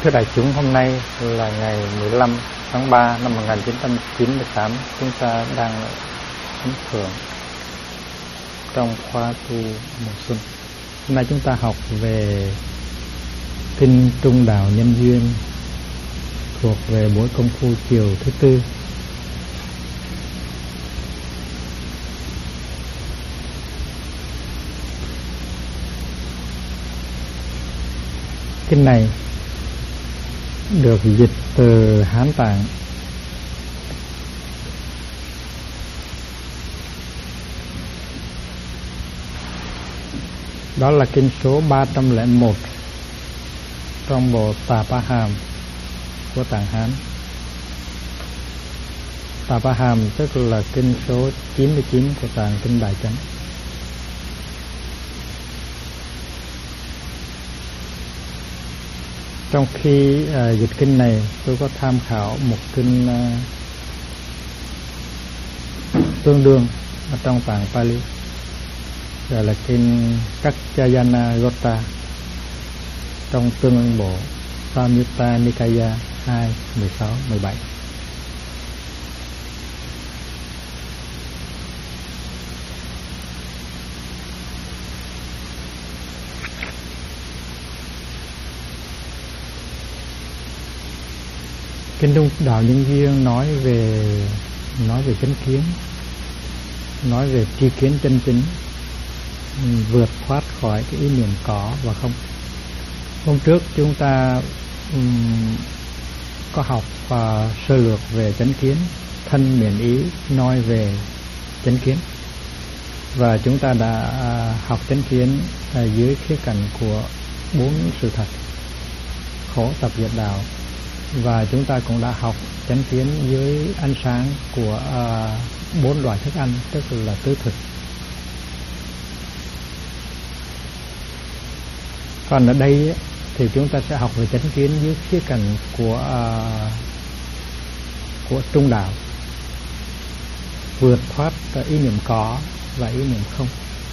thưa đại chúng, hôm nay là ngày 15 tháng 3 năm 1998, chúng ta đang ấn thượng trong khóa tu mùa xuân. Hôm nay chúng ta học về kinh Trung Đạo Nhân Duyên, thuộc về buổi công phu chiều thứ tư. Kinh này được dịch từ Hán Tạng. Đó là kinh số 301 trong bộ Tạp Á Hàm của Tạng Hán. Tạp Á Hàm tức là kinh số 99 của Tạng Kinh Đại Chánh. Trong khi dịch kinh này, tôi có tham khảo một kinh tương đương ở trong tạng Pali, gọi là kinh Kaccayana Gotta trong Tương Ưng Bộ Samyutta Nikaya 2.16-17. Kinh Trung Đạo Nhân Duyên nói về chánh kiến, nói về tri kiến chân chính, vượt thoát khỏi cái ý niệm có và không. Hôm trước chúng ta có học sơ lược về chánh kiến, thân miệng ý nói về chánh kiến, và chúng ta đã học chánh kiến dưới khía cạnh của 4 sự thật: khổ, tập, diệt, đạo. Và chúng ta cũng đã học chánh kiến dưới ánh sáng của 4 loại thức ăn, tức là tứ thực. Còn ở đây thì chúng ta sẽ học về chánh kiến dưới khía cạnh của trung đạo, vượt thoát ý niệm có và ý niệm không.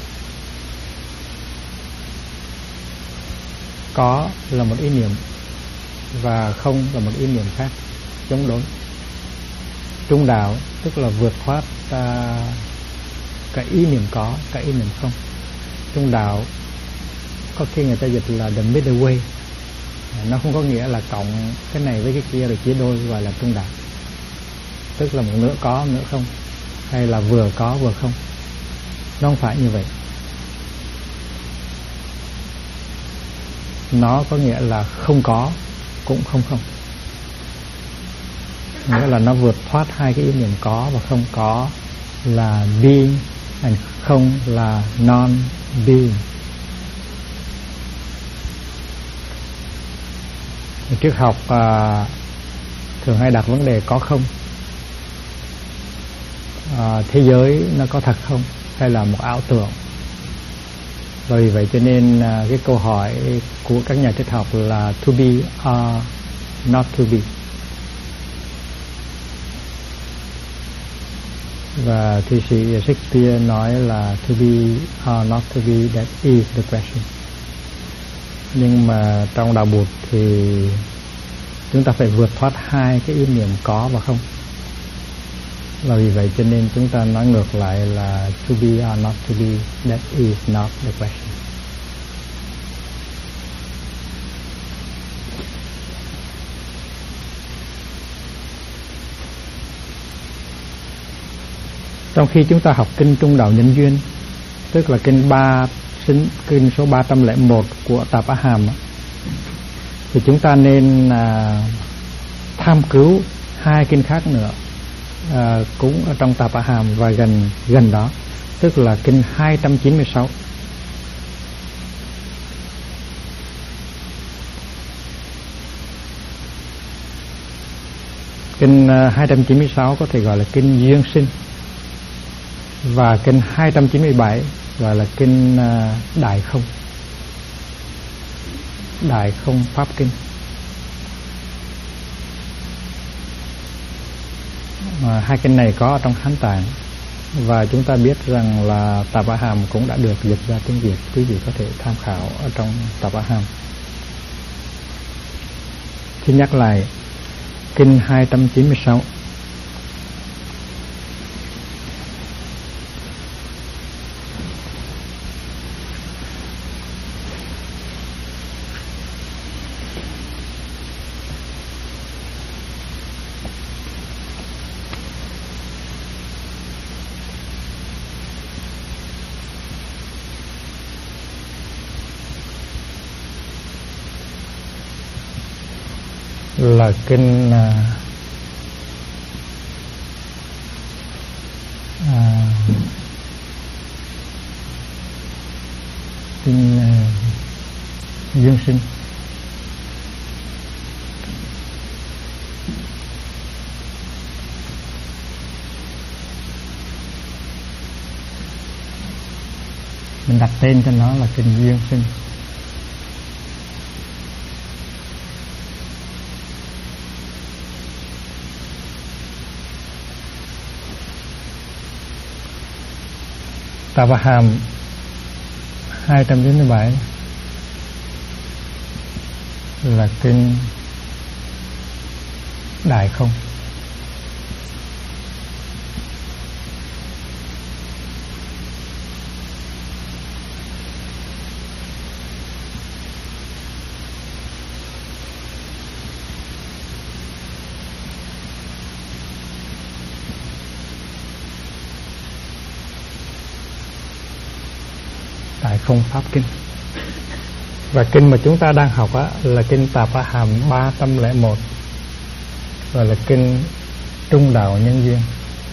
Có là một ý niệm và không là một ý niệm khác, chống đối. Trung đạo tức là vượt thoát cả ý niệm có, cả ý niệm không. Trung đạo có khi người ta dịch là the middle way. Nó không có nghĩa là cộng cái này với cái kia rồi chia đôi, gọi là trung đạo. Tức là một nửa có, nửa không, hay là vừa có vừa không. Nó không phải như vậy. Nó có nghĩa là không có cũng không không, nghĩa là nó vượt thoát hai cái ý niệm có và không. Có là being, and không là non being. Trước học thường hay đặt vấn đề có không, thế giới nó có thật không hay là một ảo tưởng. Vì vậy cho nên cái câu hỏi của các nhà triết học là to be or not to be. Và thi sĩ Shakespeare nói là to be or not to be, that is the question. Nhưng mà trong đạo Bụt thì chúng ta phải vượt thoát hai cái ý niệm có và không. Và vì vậy cho nên chúng ta nói ngược lại là to be or not to be, that is not the question. Trong khi chúng ta học kinh Trung Đạo Nhân Duyên, tức là kinh số 301 của Tạp Á Hàm, thì chúng ta nên tham cứu hai kinh khác nữa, cũng ở trong Tạp Á Hàm và gần đó, tức là kinh 296. Kinh 296 có thể gọi là kinh duyên sinh, và kinh 297 gọi là kinh Đại Không, Đại Không Pháp Kinh. Hai kinh này có ở trong Hán Tạng, và chúng ta biết rằng là Tạp Á Hàm cũng đã được dịch ra tiếng Việt. Quý vị có thể tham khảo ở trong Tạp Á Hàm. Xin nhắc lại kinh 296. Là kinh kinh duyên sinh. Mình đặt tên cho nó là kinh duyên sinh. Tavaham 297 là kinh đại không. Đại không pháp kinh. Và kinh mà chúng ta đang học á, là kinh Tavaham 301, và là kinh trung đạo nhân duyên.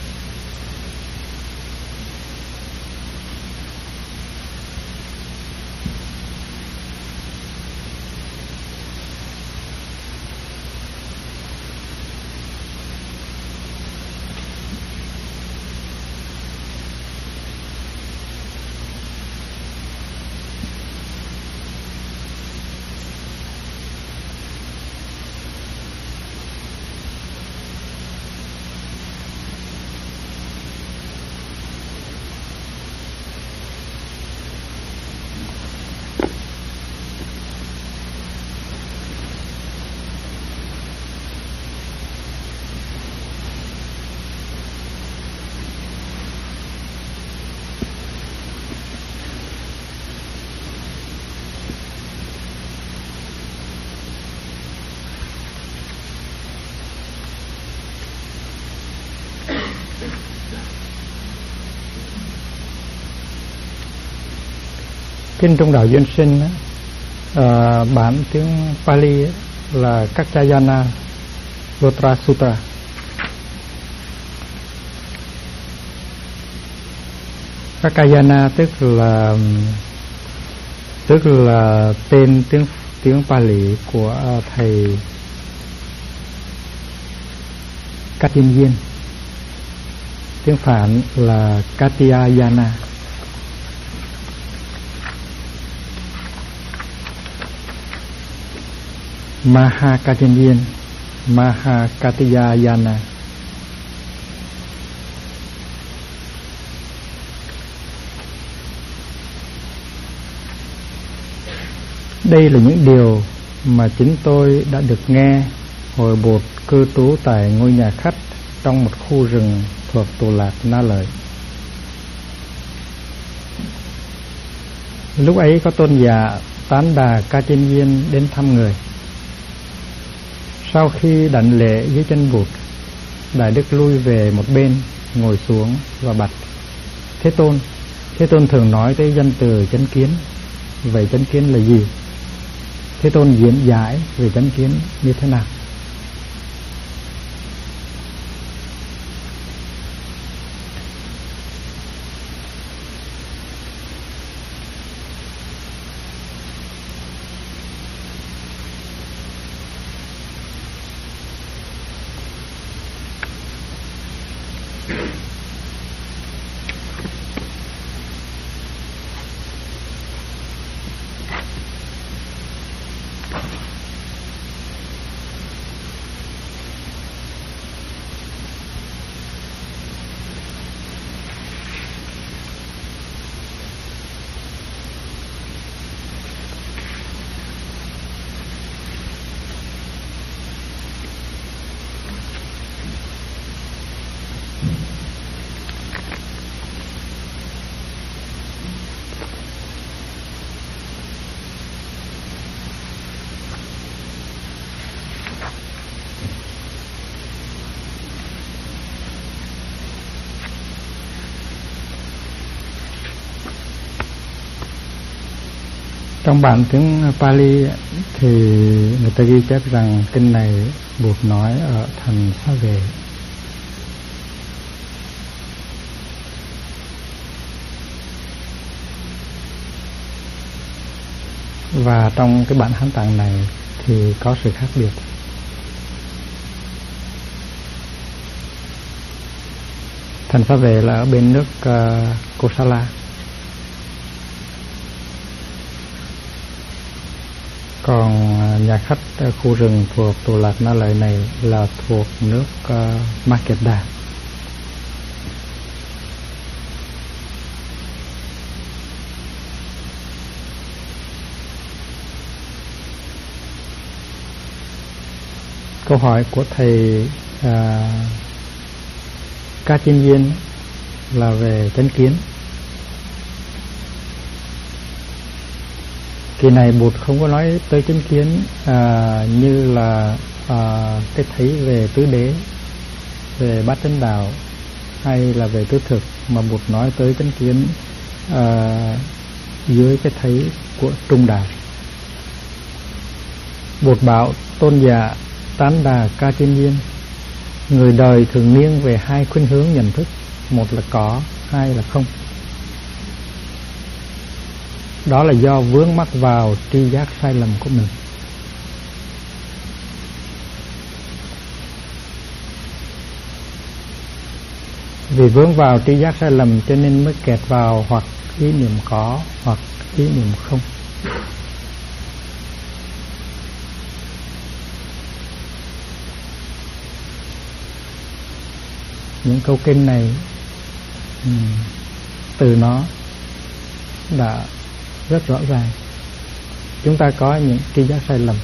Kinh trung đạo duyên sinh bản tiếng Pali là Kaccayana Gotra Sutra. Kaccayana tức là tên tiếng Pali của thầy Katyinjien. Tiếng Phạn là Katyayana. Mahakatyinjien, Mahakatyayana. Đây là những điều mà chính tôi đã được nghe hồi bột cư trú tại ngôi nhà khách trong một khu rừng thuộc Tù Lạc Na Lợi. Lúc ấy có tôn giả Tán Đà Katyinjien đến thăm người. Sau khi đảnh lễ dưới chân Bụt, Đại Đức lui về một bên, ngồi xuống và bạch: Thế Tôn thường nói tới danh từ chánh kiến. Vậy chánh kiến là gì? Thế Tôn diễn giải về chánh kiến như thế nào? Trong bản tiếng Pali thì người ta ghi chép rằng kinh này Bụt nói ở thành Xá Vệ. Và trong cái bản Hán Tạng này thì có sự khác biệt. Thành Xá Vệ là ở bên nước Kosala. Còn nhà khách khu rừng thuộc Tù Lạc Na Lợi này là thuộc nước Makeda. Câu hỏi của thầy Ca Chiên Viên là về chánh kiến. Kỳ này Bụt không có nói tới chánh kiến như là cái thấy về tứ đế, về bát chánh đạo hay là về tứ thực, mà Bụt nói tới chánh kiến dưới cái thấy của trung đạo. Bụt bảo tôn giả Tán Đà Ca Chiên Viên, người đời thường nghiêng về hai khuynh hướng nhận thức, một là có, hai là không. Đó là do vướng mắc vào tri giác sai lầm của mình. Vì vướng vào tri giác sai lầm cho nên mới kẹt vào hoặc ý niệm có hoặc ý niệm không. Những câu kinh này từ nó đã rất rõ ràng. Chúng ta có những tri giác sai lầm,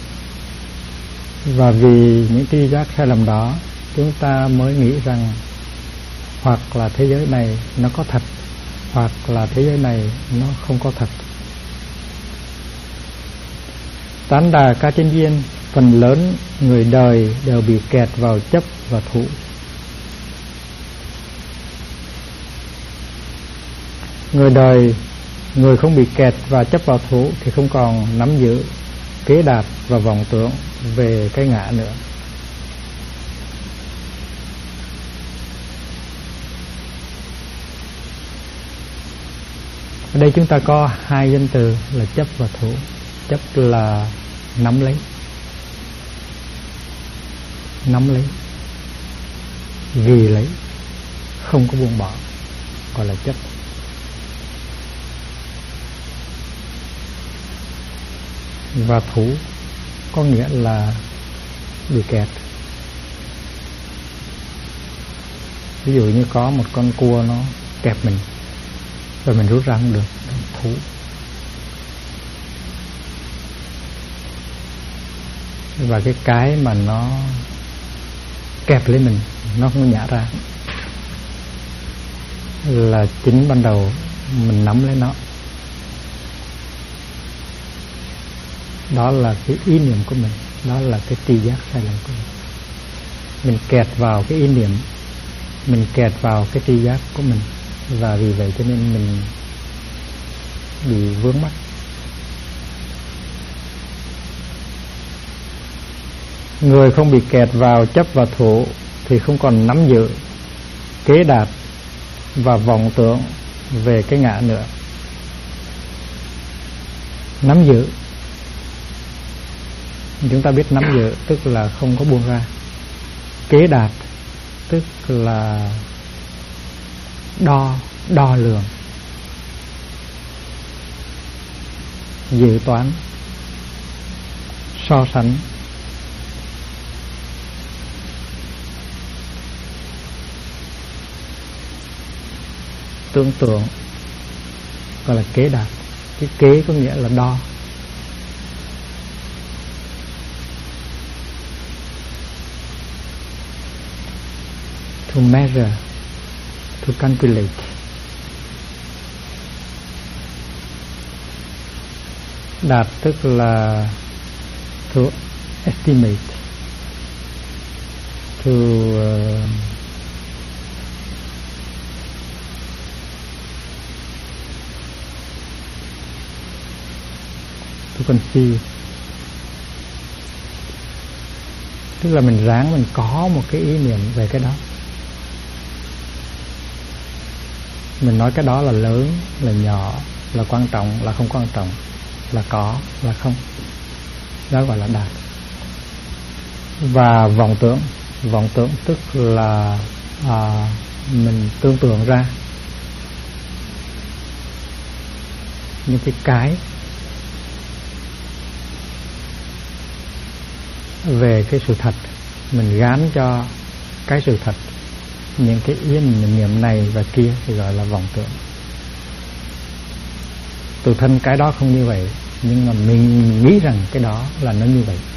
và vì những tri giác sai lầm đó chúng ta mới nghĩ rằng hoặc là thế giới này nó có thật, hoặc là thế giới này nó không có thật. Tán Đà Ca Chiên Viên, phần lớn người đời đều bị kẹt vào chấp và thụ. Người đời, người không bị kẹt và chấp vào thú thì không còn nắm giữ, kế đạt và vọng tưởng về cái ngã nữa. Ở đây chúng ta có hai danh từ là chấp và thú. Chấp là nắm lấy, ghi lấy, không có buông bỏ, gọi là chấp. Và thủ có nghĩa là bị kẹt. Ví dụ như có một con cua nó kẹp mình rồi mình rút ra không được, thủ. Và cái mà nó kẹp lấy mình, nó không nhả ra, là chính ban đầu mình nắm lấy nó. Đó là cái ý niệm của mình, đó là cái tri giác sai lầm của mình. Mình kẹt vào cái ý niệm, mình kẹt vào cái tri giác của mình, và vì vậy cho nên mình bị vướng mắc. Người không bị kẹt vào chấp và thủ thì không còn nắm giữ, kế đạt và vọng tưởng về cái ngã nữa. Nắm giữ, chúng ta biết nắm giữ tức là không có buông ra. Kế đạt tức là đo lường, dự toán, so sánh. Tưởng tượng gọi là kế đạt. Cái kế có nghĩa là đo. to measure, to calculate. Đạt tức là to estimate, to conceive. Tức là mình ráng mình có một cái ý niệm về cái đó. Mình nói cái đó là lớn, là nhỏ, là quan trọng, là không quan trọng, là có, là không. Đó gọi là đạt. Và vọng tưởng tức là mình tưởng tượng ra những cái về cái sự thật, mình gán cho cái sự thật những cái ý niệm này và kia thì gọi là vọng tưởng. Tự thân cái đó không như vậy, nhưng mà mình nghĩ rằng cái đó là nó như vậy.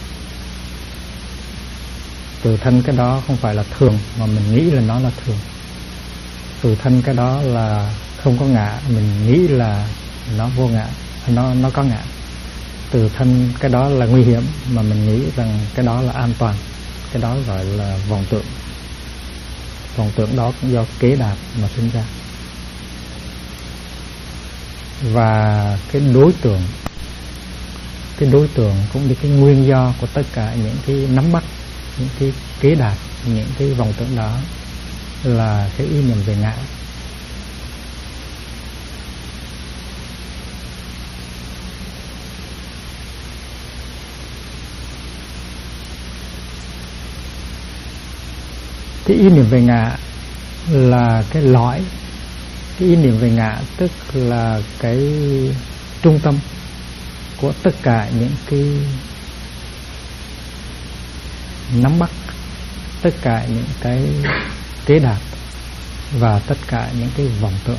Tự thân cái đó không phải là thường, mà mình nghĩ là nó là thường. Tự thân cái đó là không có ngã, mình nghĩ là nó vô ngã, nó có ngã. Tự thân cái đó là nguy hiểm, mà mình nghĩ rằng cái đó là an toàn. Cái đó gọi là vọng tưởng. Vọng tưởng đó cũng do kế đạt mà sinh ra. Và cái đối tượng cũng như cái nguyên do của tất cả những cái nắm bắt, những cái kế đạt, những cái vọng tưởng đó là cái ý niệm về ngã. Cái ý niệm về ngã là cái lõi. Cái ý niệm về ngã tức là cái trung tâm của tất cả những cái nắm bắt, tất cả những cái kế đạt và tất cả những cái vọng tưởng.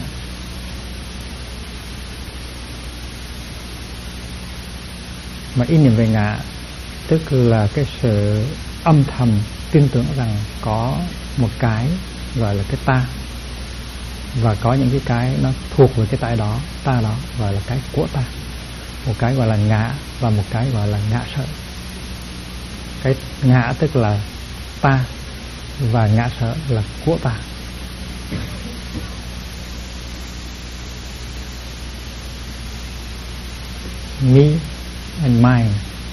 Mà ý niệm về ngã tức là cái sự âm thầm tin tưởng rằng có một cái gọi là cái ta, và có những cái nó thuộc về cái ta đó gọi là cái của ta. Một cái gọi là ngã và một cái gọi là ngã sở. Cái ngã tức là ta và ngã sở là của ta. Me and mine.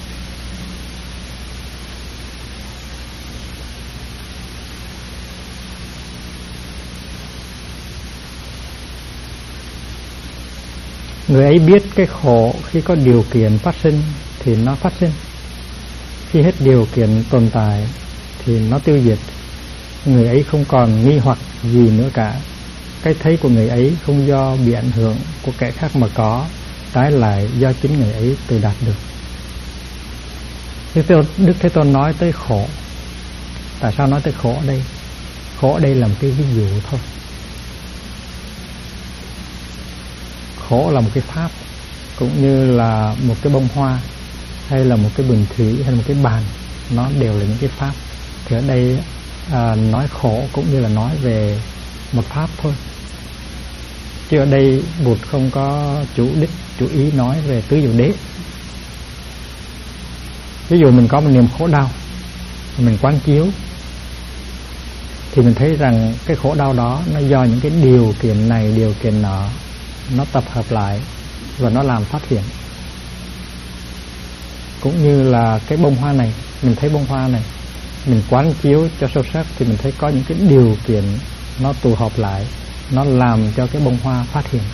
Người ấy biết cái khổ khi có điều kiện phát sinh thì nó phát sinh, khi hết điều kiện tồn tại thì nó tiêu diệt. Người ấy không còn nghi hoặc gì nữa cả. Cái thấy của người ấy không do bị ảnh hưởng của kẻ khác mà có, trái lại do chính người ấy tự đạt được. Đức Thế Tôn nói tới khổ. Tại sao nói tới khổ ở đây? Khổ ở đây là một cái ví dụ thôi. Khổ là một cái pháp, cũng như là một cái bông hoa, hay là một cái bình thủy, hay là một cái bàn, nó đều là những cái pháp. Thì ở đây nói khổ cũng như là nói về một pháp thôi. Chứ ở đây Bụt không có chủ đích, chủ ý nói về tứ diệu đế. Ví dụ mình có một niềm khổ đau, mình quán chiếu, thì mình thấy rằng cái khổ đau đó nó do những cái điều kiện này, điều kiện nọ, nó tập hợp lại và nó làm phát hiện. Cũng như là cái bông hoa này, mình thấy bông hoa này, mình quán chiếu cho sâu sắc thì mình thấy có những cái điều kiện nó tụ họp lại, nó làm cho cái bông hoa phát hiện.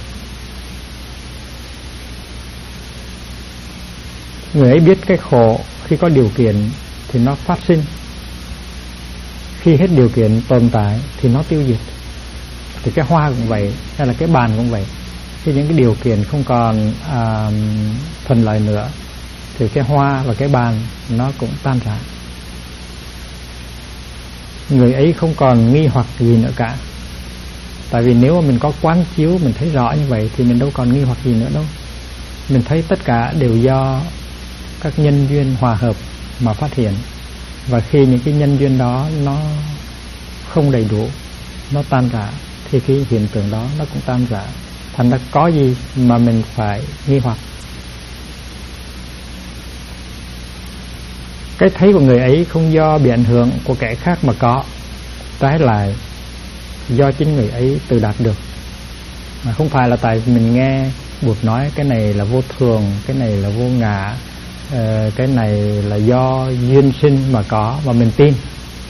Người ấy biết cái khổ khi có điều kiện thì nó phát sinh, khi hết điều kiện tồn tại thì nó tiêu diệt. Thì cái hoa cũng vậy, hay là cái bàn cũng vậy. Khi những cái điều kiện không còn thuận lợi nữa thì cái hoa và cái bàn nó cũng tan rã. Người ấy không còn nghi hoặc gì nữa cả. Tại vì nếu mà mình có quán chiếu, mình thấy rõ như vậy thì mình đâu còn nghi hoặc gì nữa đâu. Mình thấy tất cả đều do các nhân duyên hòa hợp mà phát hiện. Và khi những cái nhân duyên đó nó không đầy đủ, nó tan rã, thì cái hiện tượng đó nó cũng tan rã. Thành ra có gì mà mình phải nghi hoặc? Cái thấy của người ấy không do bị ảnh hưởng của kẻ khác mà có, trái lại do chính người ấy tự đạt được. Mà không phải là tại mình nghe Bụt nói cái này là vô thường, cái này là vô ngã, cái này là do duyên sinh mà có mà mình tin,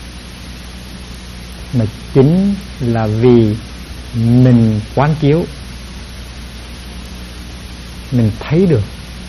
mà chính là vì mình quán chiếu, mình thấy được,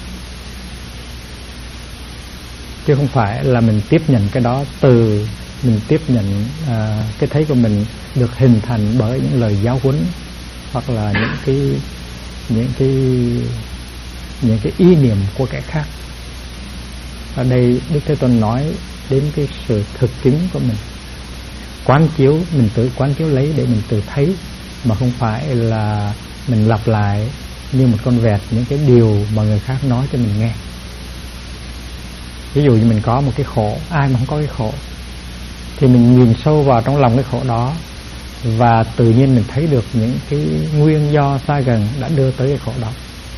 chứ không phải là mình tiếp nhận cái đó từ mình tiếp nhận cái thấy của mình được hình thành bởi những lời giáo huấn hoặc là những cái ý niệm của kẻ khác. Ở đây Đức Thế Tôn nói đến cái sự thực chứng của mình, quán chiếu, mình tự quán chiếu lấy để mình tự thấy, mà không phải là mình lặp lại như một con vẹt những cái điều mà người khác nói cho mình nghe. Ví dụ như mình có một cái khổ, ai mà không có cái khổ, thì mình nhìn sâu vào trong lòng cái khổ đó, và tự nhiên mình thấy được những cái nguyên do xa gần đã đưa tới cái khổ đó,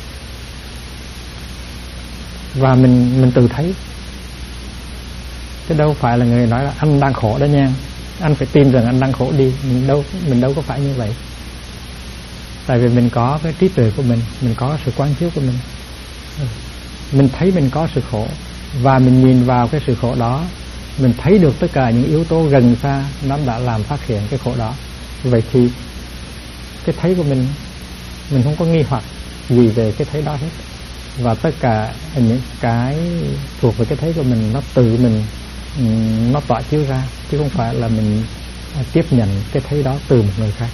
và mình tự thấy, chứ đâu phải là người nói là anh đang khổ đó nha, anh phải tin rằng anh đang khổ đi. Mình đâu có phải như vậy. Tại vì mình có cái trí tuệ của mình có sự quán chiếu của mình thấy mình có sự khổ, và mình nhìn vào cái sự khổ đó, mình thấy được tất cả những yếu tố gần xa nó đã làm phát hiện cái khổ đó. Vậy thì cái thấy của mình không có nghi hoặc gì về cái thấy đó hết, và tất cả những cái thuộc về cái thấy của mình nó tự mình nó tỏa chiếu ra, chứ không phải là mình tiếp nhận cái thấy đó từ một người khác.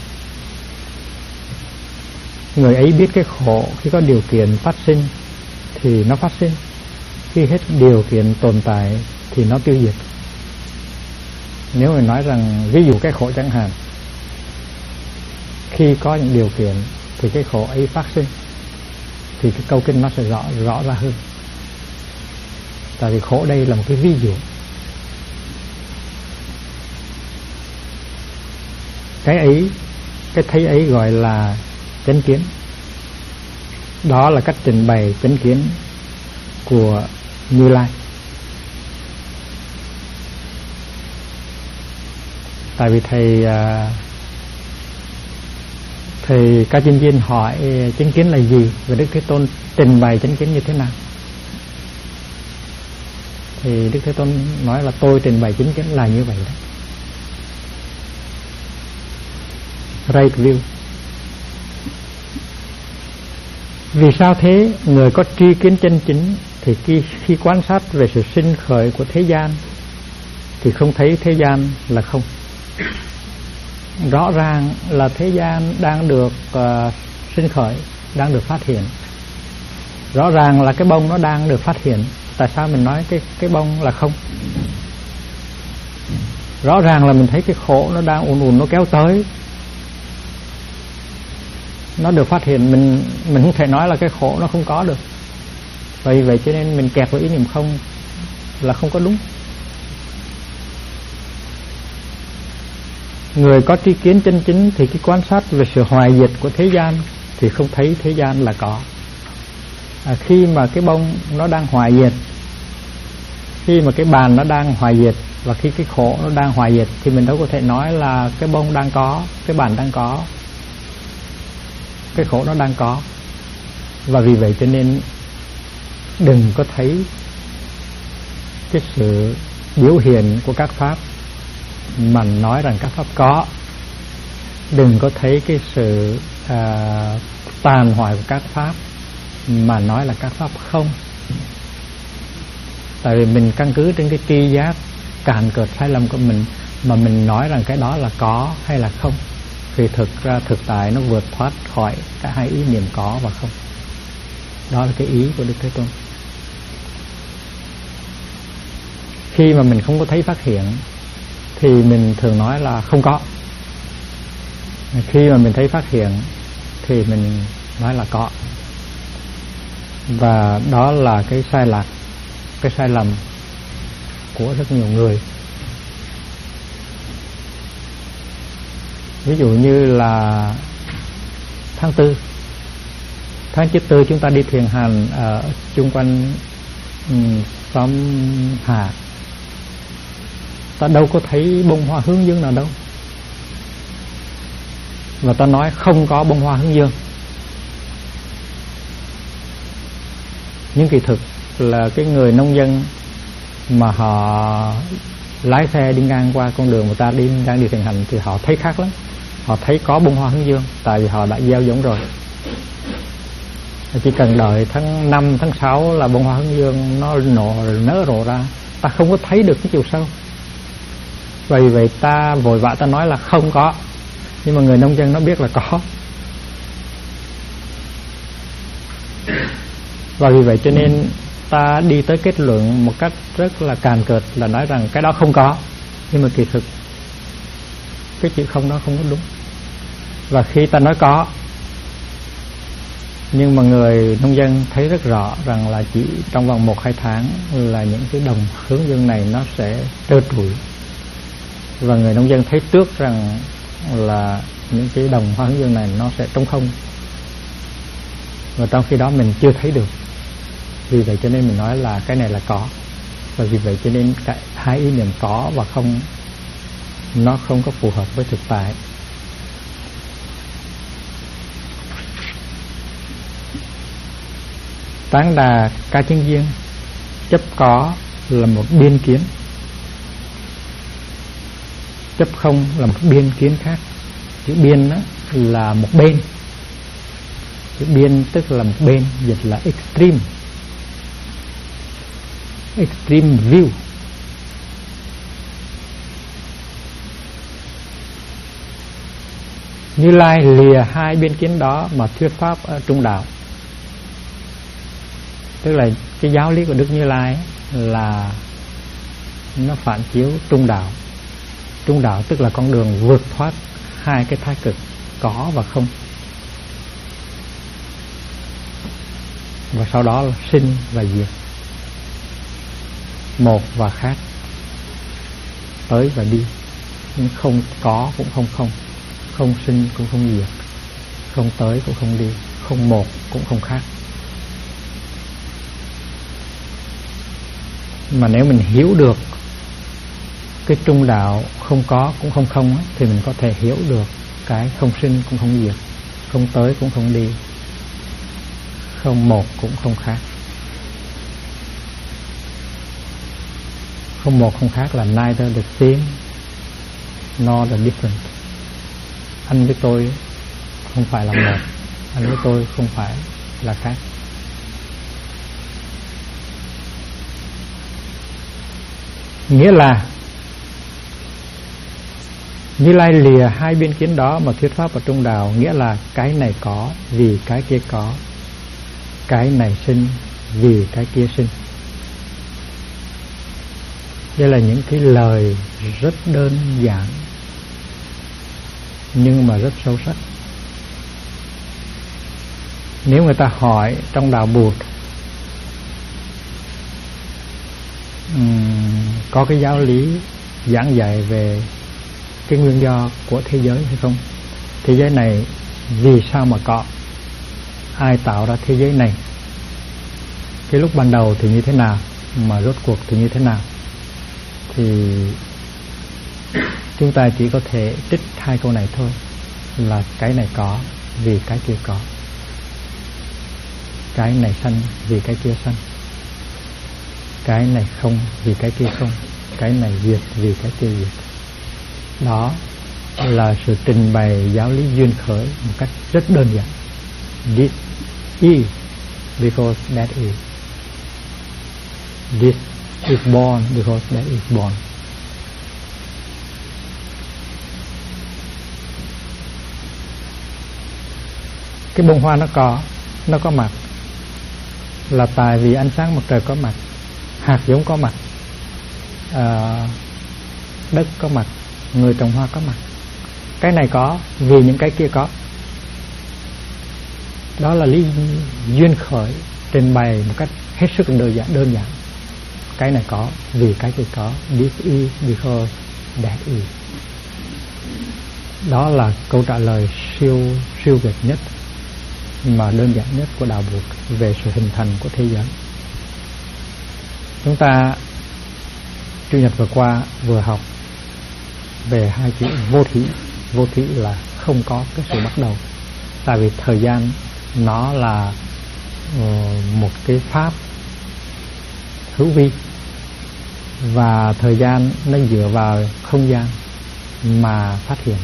Người ấy biết cái khổ khi có điều kiện phát sinh thì nó phát sinh, khi hết điều kiện tồn tại thì nó tiêu diệt. Nếu mình nói rằng ví dụ cái khổ chẳng hạn, khi có những điều kiện thì cái khổ ấy phát sinh, thì cái câu kinh nó sẽ rõ ra hơn. Tại vì khổ đây là một cái ví dụ. Cái thấy ấy gọi là chánh kiến. Đó là cách trình bày chánh kiến của Như Lai. Tại vì thầy Ca Chinh Diên hỏi chánh kiến là gì, và Đức Thế Tôn trình bày chánh kiến như thế nào, thì Đức Thế Tôn nói là tôi trình bày chánh kiến là như vậy đó. Right view. Vì sao thế? Người có tri kiến chân chính thì khi quan sát về sự sinh khởi của thế gian thì không thấy thế gian là không. Rõ ràng là thế gian đang được sinh khởi, đang được phát hiện. Rõ ràng là cái bông nó đang được phát hiện. Tại sao mình nói cái bông là không? Rõ ràng là mình thấy cái khổ nó đang ùn nó kéo tới, nó được phát hiện. Mình không thể nói là cái khổ nó không có được. Vậy cho nên mình kẹt vào ý niệm không là không có đúng. Người có tri kiến chân chính thì khi quan sát về sự hoại diệt của thế gian thì không thấy thế gian là có. Khi mà cái bông nó đang hoại diệt, khi mà cái bàn nó đang hoại diệt, và khi cái khổ nó đang hoại diệt, thì mình đâu có thể nói là cái bông đang có, cái bàn đang có, cái khổ nó đang có. Và vì vậy cho nên đừng có thấy cái sự biểu hiện của các pháp mà nói rằng các pháp có. Đừng có thấy cái sự tàn hoại của các pháp mà nói là các pháp không. Tại vì mình căn cứ trên cái tri giác cạn cợt sai lầm của mình mà mình nói rằng cái đó là có hay là không, thì thực ra thực tại nó vượt thoát khỏi cả hai ý niệm có và không. Đó là cái ý của Đức Thế Tôn. Khi mà mình không có thấy phát hiện thì mình thường nói là không có. Khi mà mình thấy phát hiện thì mình nói là có. Và đó là cái sai lạc, cái sai lầm của rất nhiều người. Ví dụ như là tháng 4, tháng 4 chúng ta đi thiền hành ở chung quanh xóm Hà, ta đâu có thấy bông hoa hướng dương nào đâu, và ta nói không có bông hoa hướng dương. Nhưng kỳ thực là cái người nông dân mà họ lái xe đi ngang qua con đường mà ta đang đi thiền hành thì họ thấy khác lắm. Họ thấy có bông hoa hướng dương, tại vì họ đã gieo giống rồi. Chỉ cần đợi tháng 5, tháng 6 là bông hoa hướng dương nó nở rộ ra. Ta không có thấy được cái chiều sâu. Vì vậy ta vội vã ta nói là không có, nhưng mà người nông dân nó biết là có. Và vì vậy cho nên ta đi tới kết luận một cách rất là càn cợt là nói rằng cái đó không có. Nhưng mà kỳ thực cái chữ không đó không có đúng. Và khi ta nói có, nhưng mà người nông dân thấy rất rõ rằng là chỉ trong vòng 1-2 tháng là những cái đồng hướng dương này nó sẽ trơ trụi. Và người nông dân thấy trước rằng là những cái đồng hoa hướng dương này nó sẽ trống không. Và trong khi đó mình chưa thấy được. Vì vậy cho nên mình nói là cái này là có. Và vì vậy cho nên hai ý niệm có và không nó không có phù hợp với thực tại. Tán Đà Ca Chân Viên chấp có là một biên kiến, chấp không là một biên kiến khác. Chữ biên đó là một bên, chữ biên tức là một bên, dịch là extreme, extreme view. Như Lai lìa hai biên kiến đó mà thuyết pháp ở trung đạo. Tức là cái giáo lý của Đức Như Lai là nó phản chiếu trung đạo. Trung đạo tức là con đường vượt thoát hai cái thái cực có và không, và sau đó là sinh và diệt, một và khác, tới và đi. Nhưng không có cũng không không, không sinh cũng không diệt, không tới cũng không đi, không một cũng không khác. Mà nếu mình hiểu được cái trung đạo không có cũng không không á, thì mình có thể hiểu được cái không sinh cũng không diệt, không tới cũng không đi, không một cũng không khác. Không một không khác là neither the same nor the different. Anh với tôi không phải là một, anh với tôi không phải là khác. Nghĩa là Như Lai lìa hai biên kiến đó mà thuyết pháp ở trung đạo. Nghĩa là cái này có vì cái kia có, cái này sinh vì cái kia sinh. Đây là những cái lời rất đơn giản nhưng mà rất sâu sắc. Nếu người ta hỏi trong đạo Bụt có cái giáo lý giảng dạy về cái nguyên do của thế giới hay không, thế giới này vì sao mà có, ai tạo ra thế giới này, cái lúc ban đầu thì như thế nào, mà rốt cuộc thì như thế nào, thì chúng ta chỉ có thể trích hai câu này thôi, là cái này có vì cái kia có, cái này sanh vì cái kia sanh, cái này không vì cái kia không, cái này diệt vì cái kia diệt. Đó là sự trình bày giáo lý duyên khởi một cách rất đơn giản. This is because that is. This is born because that is born. Cái bông hoa nó có mặt là tại vì ánh sáng mặt trời có mặt, hạt giống có mặt, đất có mặt, người trồng hoa có mặt. Cái này có vì những cái kia có. Đó là lý duyên khởi trình bày một cách hết sức đơn giản. Cái này có vì cái kia có. This is because that is. Đó là câu trả lời siêu việt nhất mà đơn giản nhất của đạo Phật về sự hình thành của thế giới. Chúng ta Chủ nhật vừa qua vừa học về hai chữ vô thủy. Vô thủy là không có cái sự bắt đầu. Tại vì thời gian nó là một cái pháp hữu vi, và thời gian nó dựa vào không gian mà phát hiện.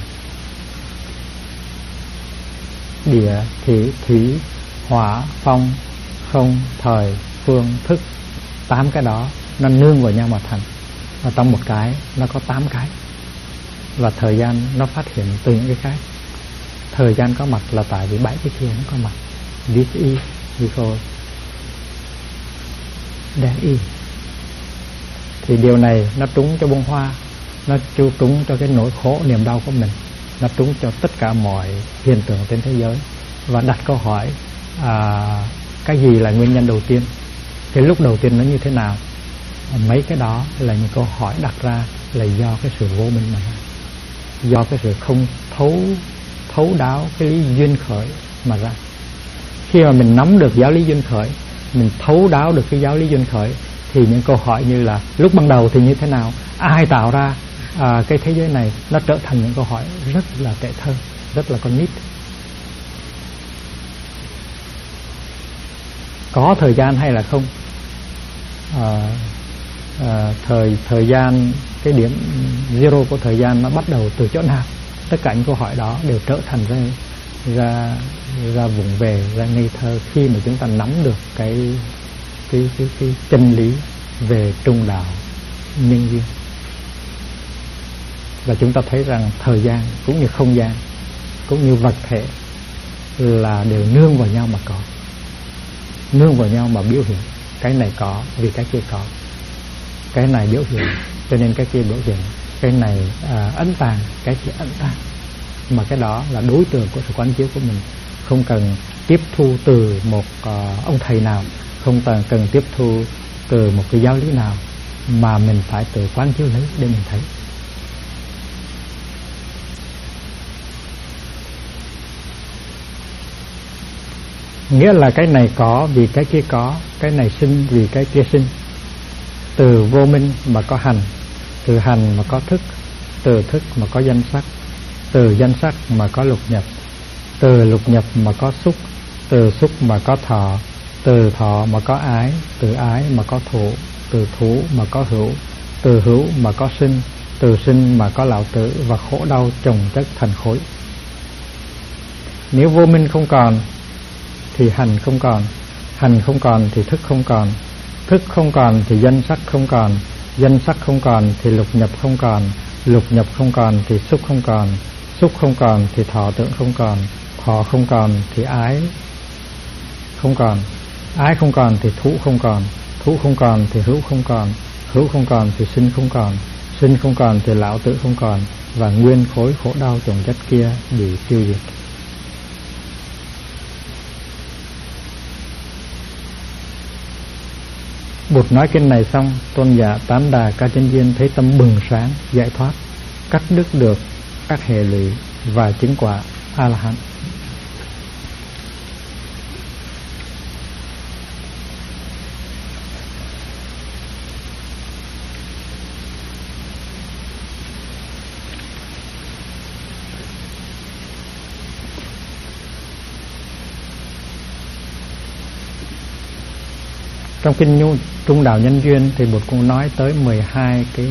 Địa, thị, thủy, hỏa, phong, không, thời, phương, thức, 8 cái đó nó nương vào nhau mà thành. Và trong một cái nó có 8 cái. Và thời gian nó phát hiện từ những cái khác. Thời gian có mặt là tại vì 7 cái kia nó có mặt. This is because that is. Thì điều này nó trúng cho bông hoa, nó trúng cho cái nỗi khổ niềm đau của mình, nó trúng cho tất cả mọi hiện tượng trên thế giới. Và đặt câu hỏi cái gì là nguyên nhân đầu tiên, cái lúc đầu tiên nó như thế nào. Mấy cái đó là những câu hỏi đặt ra là do cái sự vô minh mà ra, do cái sự không thấu đáo cái lý duyên khởi mà ra. Khi mà mình nắm được giáo lý duyên khởi, mình thấu đáo được cái giáo lý duyên khởi, thì những câu hỏi như là lúc ban đầu thì như thế nào, ai tạo ra cái thế giới này, nó trở thành những câu hỏi rất là trẻ thơ, rất là con nít. Có thời gian hay là không, thời gian, cái điểm zero của thời gian nó bắt đầu từ chỗ nào, tất cả những câu hỏi đó đều trở thành ra vùng về, ra ngây thơ khi mà chúng ta nắm được cái chân lý về trung đạo nhân duyên. Và chúng ta thấy rằng thời gian cũng như không gian cũng như vật thể là đều nương vào nhau mà có, nương vào nhau mà biểu hiện. Cái này có vì cái kia có, cái này biểu hiện cho nên cái kia biểu hiện, cái này ẩn tàng, cái kia ẩn tàng. Mà cái đó là đối tượng của sự quán chiếu của mình, không cần tiếp thu từ một ông thầy nào, không cần tiếp thu từ một cái giáo lý nào, mà mình phải tự quán chiếu lấy để mình thấy. Nghĩa là cái này có vì cái kia có, cái này sinh vì cái kia sinh. Từ vô minh mà có hành, từ hành mà có thức, từ thức mà có danh sắc, từ danh sắc mà có lục nhập, từ lục nhập mà có xúc, từ xúc mà có thọ, từ thọ mà có ái, từ ái mà có thủ, từ thủ mà có hữu, từ hữu mà có sinh, từ sinh mà có lão tử, và khổ đau chồng chất thành khối. Nếu vô minh không còn thì hành không còn, hành không còn thì thức không còn, thức không còn thì danh sắc không còn, danh sắc không còn thì lục nhập không còn, lục nhập không còn thì xúc không còn, xúc không còn thì thọ tưởng không còn, thọ không còn thì ái không còn, ái không còn thì thú không còn, thú không còn thì hữu không còn, hữu không còn thì sinh không còn, sinh không còn thì lão tử không còn, và nguyên khối khổ đau chồng chất kia bị tiêu diệt. Bụt nói kinh này xong, tôn giả Tám Đà Ca Chánh Viên thấy tâm bừng sáng, giải thoát, cắt đứt được các hệ lụy và chứng quả A-la-hán. Trong kinh Trung Đạo Nhân Duyên thì Bụt cũng nói tới 12 cái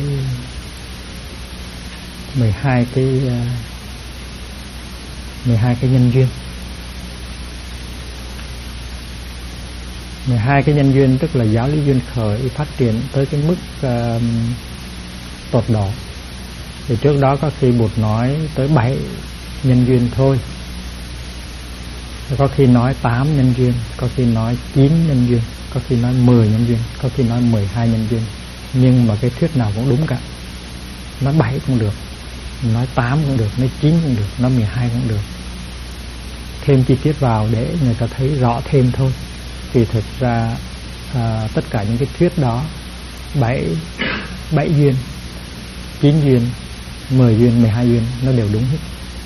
nhân duyên. 12 cái nhân duyên tức là giáo lý duyên khởi phát triển tới cái mức tột độ. Thì trước đó có khi Bụt nói tới 7 nhân duyên thôi, có khi nói 8 nhân duyên, có khi nói 9 nhân duyên, có khi nói 10 nhân duyên, có khi nói 12 nhân duyên. Nhưng mà cái thuyết nào cũng đúng cả. Nói 7 cũng được, nói 8 cũng được, nói 9 cũng được, nói 12 cũng được. Thêm chi tiết vào để người ta thấy rõ thêm thôi. Vì thực ra tất cả những cái thuyết đó 7 duyên, 9 duyên, 10 duyên, 12 duyên nó đều đúng hết.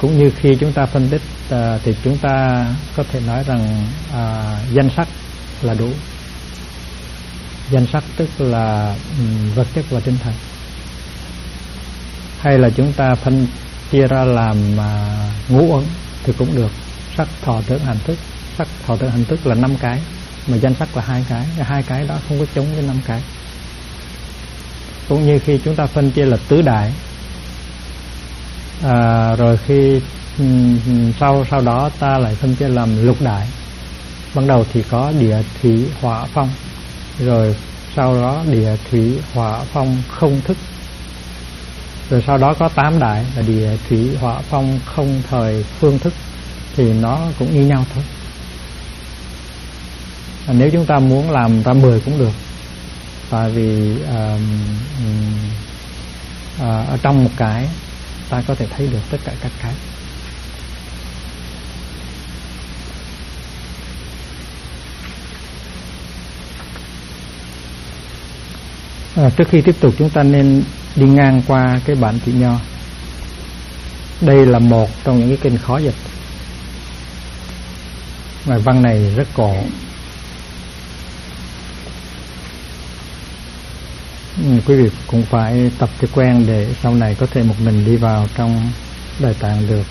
Cũng như khi chúng ta phân tích thì chúng ta có thể nói rằng danh sắc là đủ. Danh sắc tức là vật chất và tinh thần. Hay là chúng ta phân chia ra làm ngũ uẩn thì cũng được. Sắc, thọ, tưởng, hành, thức. Sắc, thọ, tưởng, hành, thức là 5 cái, mà danh sắc là 2 cái. Hai cái đó không có chống với 5 cái. Cũng như khi chúng ta phân chia là tứ đại, rồi khi sau đó ta lại phân chia làm lục đại. Ban đầu thì có địa, thủy, hỏa, phong, rồi sau đó địa, thủy, hỏa, phong, không, thức. Rồi sau đó có 8 đại là địa, thủy, hỏa, phong, không, thời, phương, thức. Thì nó cũng như nhau thôi. Nếu chúng ta muốn làm ra 10 cũng được. Tại vì ở trong một cái ta có thể thấy được tất cả các cái. Trước khi tiếp tục chúng ta nên đi ngang qua cái bản chữ Nho. Đây là một trong những cái kinh khó dịch. Bài văn này rất cổ. Quý vị cũng phải tập cho quen để sau này có thể một mình đi vào trong Đại Tạng được.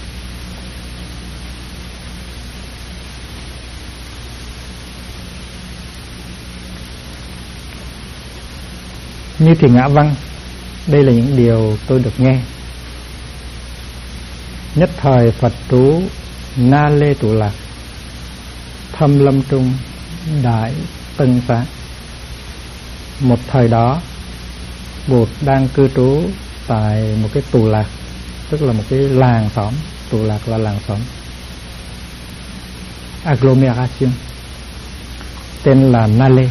Như Thiền Ngã Văn, đây là những điều tôi được nghe. Nhất thời Phật trú Na Lê Tụ Lạc, Thâm Lâm Trung Đại Tân Xá. Một thời đó Bụt đang cư trú tại một cái tù lạc, tức là một cái làng xóm. Tù lạc là làng xóm, agglomeration, tên là Na Lê.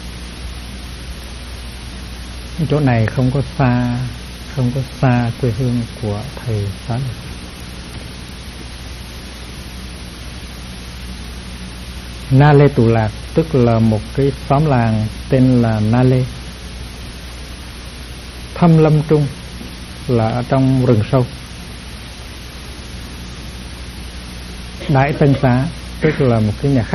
Chỗ này không có xa quê hương của thầy Xá Lợi. Na Lê Tụ Lạc tức là một cái xóm làng tên là Na Lê. Thâm Lâm Trung là ở trong rừng sâu. Đại Tân Xá tức là một cái nhà khách.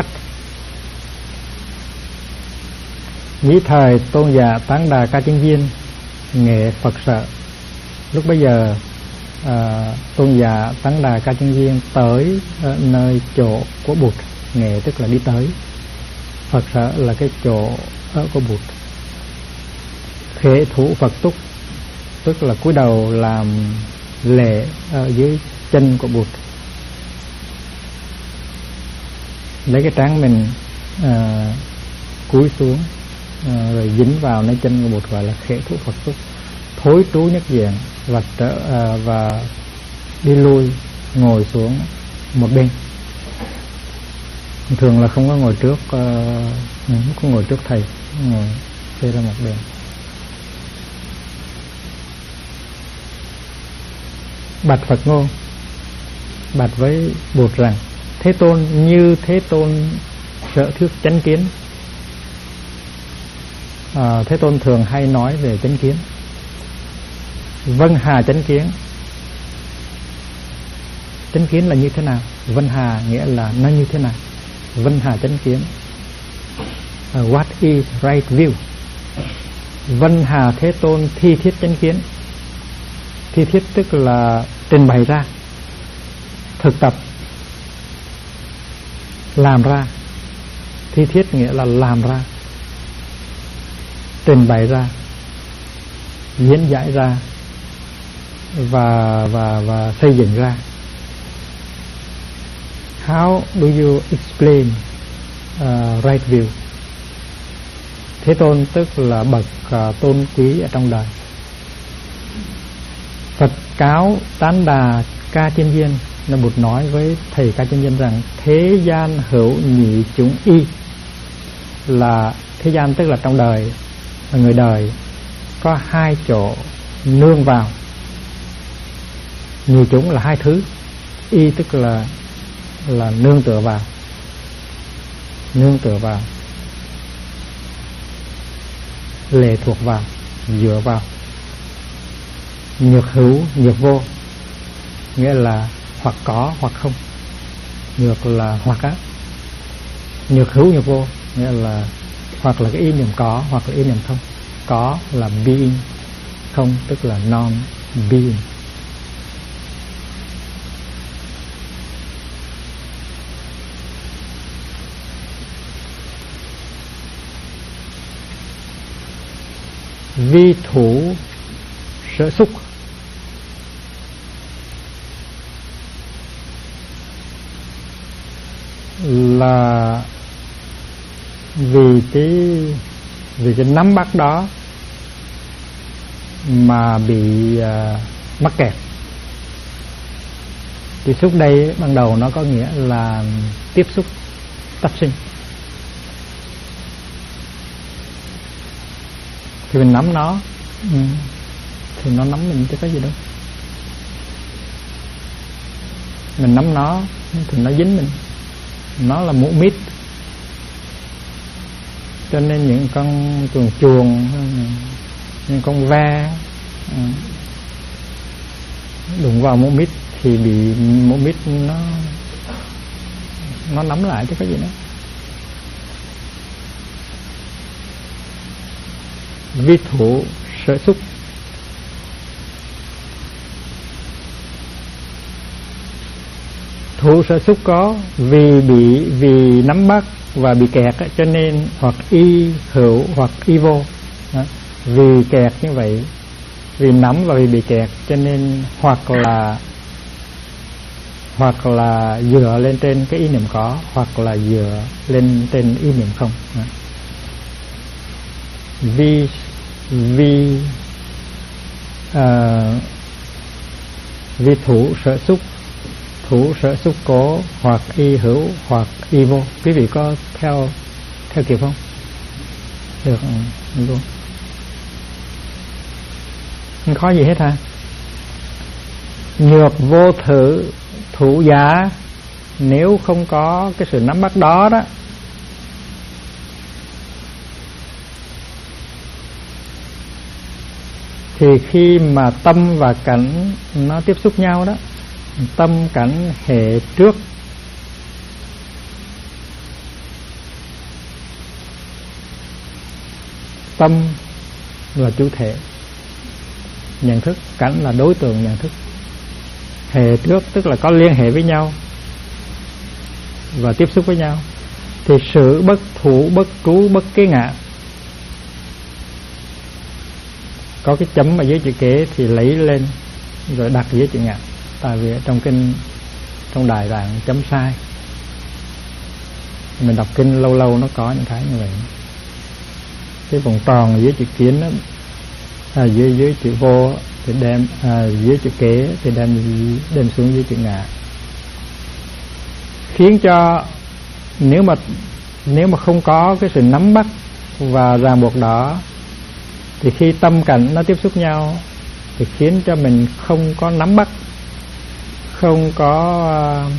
Nhĩ thời Tôn giả Tán Đà Ca Chân Viên nghệ Phật sợ. Lúc bấy giờ Tôn giả Tán Đà Ca Chân Viên tới nơi chỗ của Bụt. Nghệ tức là đi tới, Phật sở là cái chỗ ở của Bụt. Khế thủ Phật túc tức là cúi đầu làm lễ ở dưới chân của Bụt. Lấy cái trán mình cúi xuống rồi dính vào nơi chân của Bụt, gọi là khế thủ Phật túc. Thối trú nhất diện và đi lui ngồi xuống một bên. Thường là không có ngồi trước, không có ngồi trước thầy, ngồi xây ra một bên. Bạch Phật ngôn, bạch với Bụt rằng: Thế Tôn, như Thế Tôn sợ thuyết chánh kiến. Thế Tôn thường hay nói về chánh kiến. Vân hà chánh kiến. Chánh kiến là như thế nào? Vân hà nghĩa là nó như thế nào? Vân hà chánh kiến. What is right view? Vân hà Thế Tôn thi thiết chánh kiến. Thi thiết tức là trình bày ra, thực tập, làm ra. Thi thiết nghĩa là làm ra, trình bày ra, diễn giải ra và xây dựng ra. How do you explain right view? Thế Tôn tức là bậc tôn quý ở trong đời. Phật cáo Tán Đà Ca Chân Viên, là Bụt nói với thầy Ca Chân Viên rằng: thế gian hữu nhị chúng y, là thế gian tức là trong đời, là người đời, có 2 chỗ nương vào. Nhị chúng là 2 thứ, y tức là nương tựa vào, lệ thuộc vào, dựa vào. Nhược hữu, nhược vô, nghĩa là hoặc có hoặc không. Nhược là hoặc á, nhược hữu nhược vô, nghĩa là hoặc là cái ý niệm có hoặc là ý niệm không. Có là being, không tức là non being. Vi thủ sở xúc là vì cái nắm bắt đó mà bị mắc kẹt. Thì xúc đây ban đầu nó có nghĩa là tiếp xúc, touching. Thì mình nắm nó thì nó nắm mình chứ có gì đâu. Mình nắm nó thì nó dính mình. Nó là mụ mít. Cho nên những con chuồn, những con ve đụng vào mụ mít thì bị mụ mít nó nắm lại chứ có gì nữa. Vi thủ sở xúc. Thủ sở xúc có vì nắm bắt và bị kẹt ấy, cho nên hoặc y hữu hoặc y vô. Đó. Vì kẹt như vậy, vì nắm và vì bị kẹt cho nên hoặc là dựa lên trên cái ý niệm có, hoặc là dựa lên trên ý niệm không. Đó. Vì thủ sở xúc, thủ sở xúc có hoặc y hữu hoặc y vô. Quý vị có theo kịp không? Được luôn. Không khó gì hết hả? Nhược vô thử thủ giả, nếu không có cái sự nắm bắt đó đó, thì khi mà tâm và cảnh nó tiếp xúc nhau đó, tâm cảnh hệ trước, tâm là chủ thể nhận thức, cảnh là đối tượng nhận thức. Hệ trước tức là có liên hệ với nhau và tiếp xúc với nhau, thì sự bất thủ bất trú bất kế ngã. Có cái chấm ở dưới chữ kế thì lấy lên rồi đặt dưới chữ ngã. Tại vì trong kinh, trong đại tạng chấm sai. Mình đọc kinh lâu lâu nó có những cái như vậy. Cái vòng tròn dưới chữ kiến đó, dưới chữ vô thì đem dưới chữ kế thì đem xuống dưới chữ ngã, khiến cho nếu mà không có cái sự nắm bắt và ràng buộc đó, thì khi tâm cảnh nó tiếp xúc nhau thì khiến cho mình không có nắm bắt, không có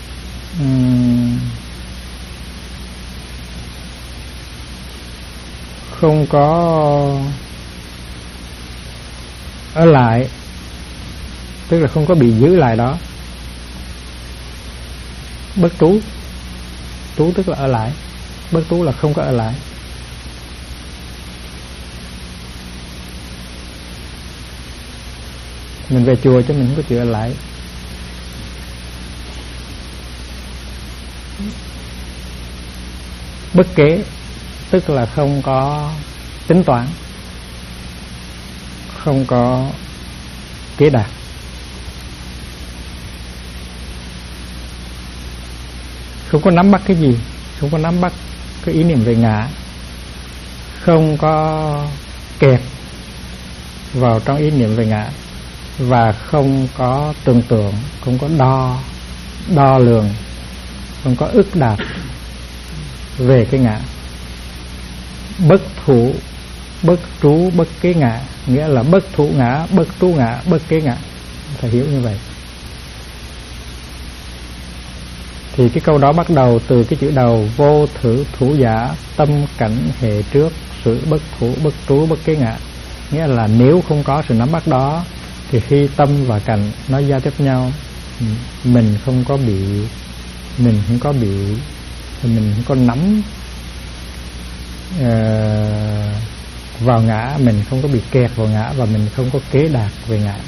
ở lại, tức là không có bị giữ lại đó. Bất trú, trú tức là ở lại, bất trú là không có ở lại. Mình về chùa chứ mình không có chịu ở lại. Bất kế tức là không có tính toán, không có kế đạt. Không có nắm bắt cái gì, không có nắm bắt cái ý niệm về ngã, không có kẹt vào trong ý niệm về ngã, và không có tưởng tượng, không có đo lường, không có ước đạt về cái ngã. Bất thủ bất trú bất kế ngã, nghĩa là bất thủ ngã, bất trú ngã, bất kế ngã. Phải hiểu như vậy. Thì cái câu đó bắt đầu từ cái chữ đầu vô thử thủ giả, tâm cảnh hệ trước, sự bất thủ bất trú bất kế ngã. Nghĩa là nếu không có sự nắm bắt đó, thì khi tâm và cảnh nó giao tiếp nhau mình không có nắm vào ngã, mình không có bị kẹt vào ngã, và mình không có kế đạt về ngã.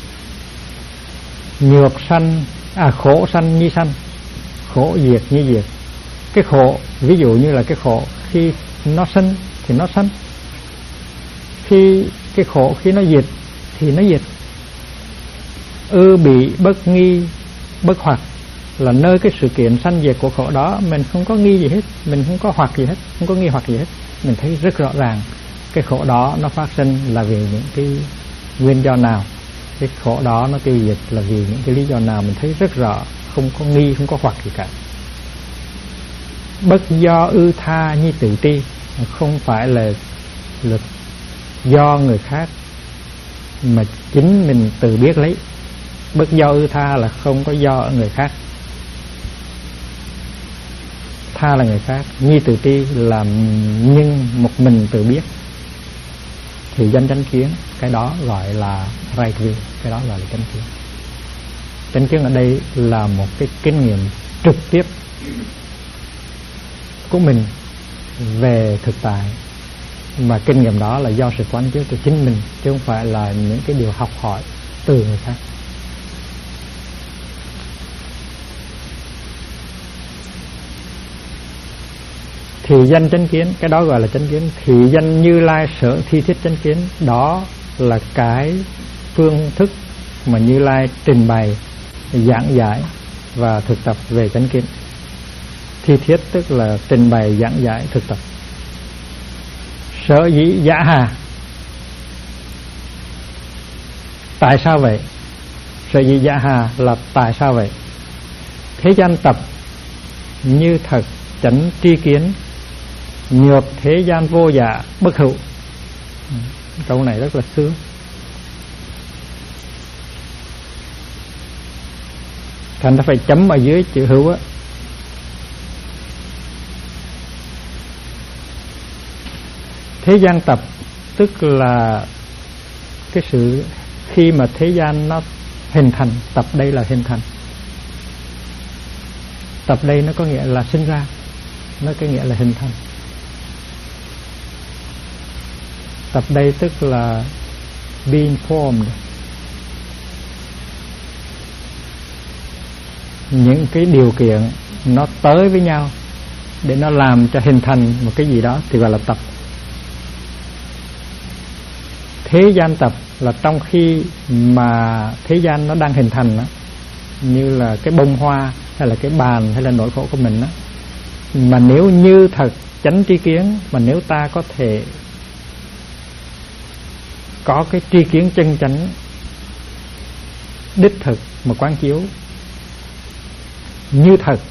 Nhược sanh, khổ sanh như sanh, khổ diệt như diệt. Cái khổ, ví dụ như là cái khổ khi nó sanh thì nó sanh, khi cái khổ khi nó diệt thì nó diệt. Ư bị bất nghi bất hoặc, là nơi cái sự kiện sanh diệt của khổ đó mình không có nghi gì hết, mình không có hoặc gì hết, không có nghi hoặc gì hết. Mình thấy rất rõ ràng cái khổ đó nó phát sinh là vì những cái nguyên do nào, cái khổ đó nó tiêu diệt là vì những cái lý do nào, mình thấy rất rõ, không có nghi, không có hoặc gì cả. Bất do ư tha như tự tri, không phải là do người khác mà chính mình tự biết lấy. Bất do ư tha là không có do ở người khác, tha là người khác, nhi tự tri là nhưng một mình tự biết. Thì danh chánh kiến, cái đó gọi là right view, cái đó gọi là chánh kiến. Chánh kiến ở đây là một cái kinh nghiệm trực tiếp của mình về thực tại, mà kinh nghiệm đó là do sự quán chiếu từ chính mình, chứ không phải là những cái điều học hỏi từ người khác. Thì danh chánh kiến, cái đó gọi là chánh kiến. Thì danh Như Lai sở thi thiết chánh kiến, đó là cái phương thức mà Như Lai trình bày, giảng giải và thực tập về chánh kiến. Thi thiết tức là trình bày, giảng giải, thực tập. Sở dĩ giả hà, tại sao vậy? Sở dĩ giả hà là tại sao vậy? Thế gian tập như thật chánh tri kiến, nhược thế gian vô giả bất hữu. Câu này rất là sướng. Thành ra phải chấm ở dưới chữ hữu á. Thế gian tập tức là cái sự khi mà thế gian nó hình thành, tập đây là hình thành. Tập đây nó có nghĩa là sinh ra, nó có nghĩa là hình thành. Tập đây tức là being formed. Những cái điều kiện nó tới với nhau để nó làm cho hình thành một cái gì đó thì gọi là tập. Thế gian tập là trong khi mà thế gian nó đang hình thành đó, như là cái bông hoa hay là cái bàn hay là nỗi khổ của mình đó, mà nếu như thật chánh tri kiến, mà nếu ta có thể có cái tri kiến chân chánh đích thực mà quán chiếu như thật.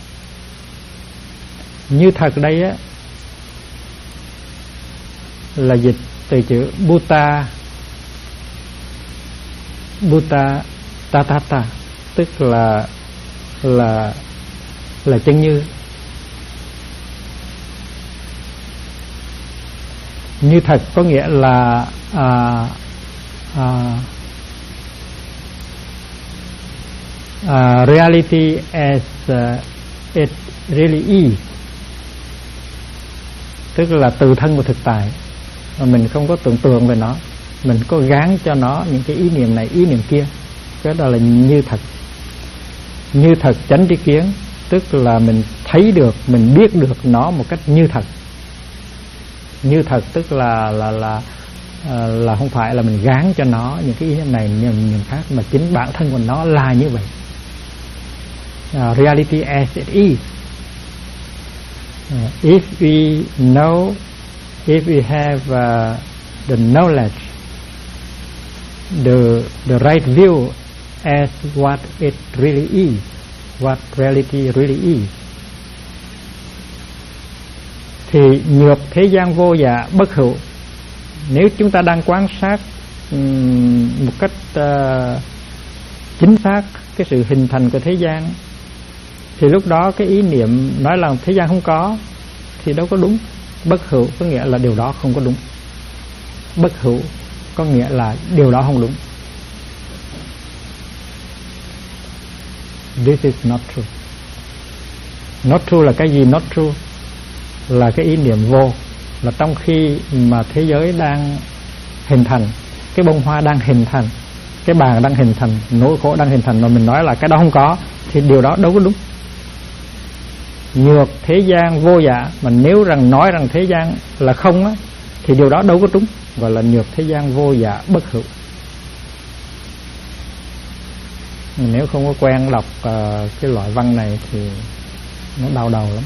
Như thật đây á là dịch từ chữ Bhuta Tatata, tức là chân như. Như thật có nghĩa là reality as it really is, tức là từ thân của thực tại, mà mình không có tưởng tượng về nó, mình có gán cho nó những cái ý niệm này ý niệm kia, cái đó là như thật. Như thật chánh tri kiến tức là mình thấy được, mình biết được nó một cách như thật. Như thật tức là không phải là mình gán cho nó những cái ý niệm này niệm khác, mà chính bản thân của nó là như vậy. Reality as it is. If we know, if we have the knowledge, the right view as what it really is, what reality really is, thì nhược thế gian vô giả bất hữu. Nếu chúng ta đang quan sát một cách chính xác cái sự hình thành của thế gian, thì lúc đó cái ý niệm nói là thế gian không có thì đâu có đúng. Bất hữu có nghĩa là điều đó không có đúng. Bất hữu có nghĩa là điều đó không đúng. This is not true. Not true là cái gì? Not true là cái ý niệm vô, là trong khi mà thế giới đang hình thành, cái bông hoa đang hình thành, cái bàn đang hình thành, nỗi khổ đang hình thành, mà mình nói là cái đó không có, thì điều đó đâu có đúng. Nhược thế gian vô dạ, mà nếu rằng nói rằng thế gian là không á, thì điều đó đâu có đúng, gọi là nhược thế gian vô dạ bất hữu. Nếu không có quen đọc cái loại văn này thì nó đau đầu lắm.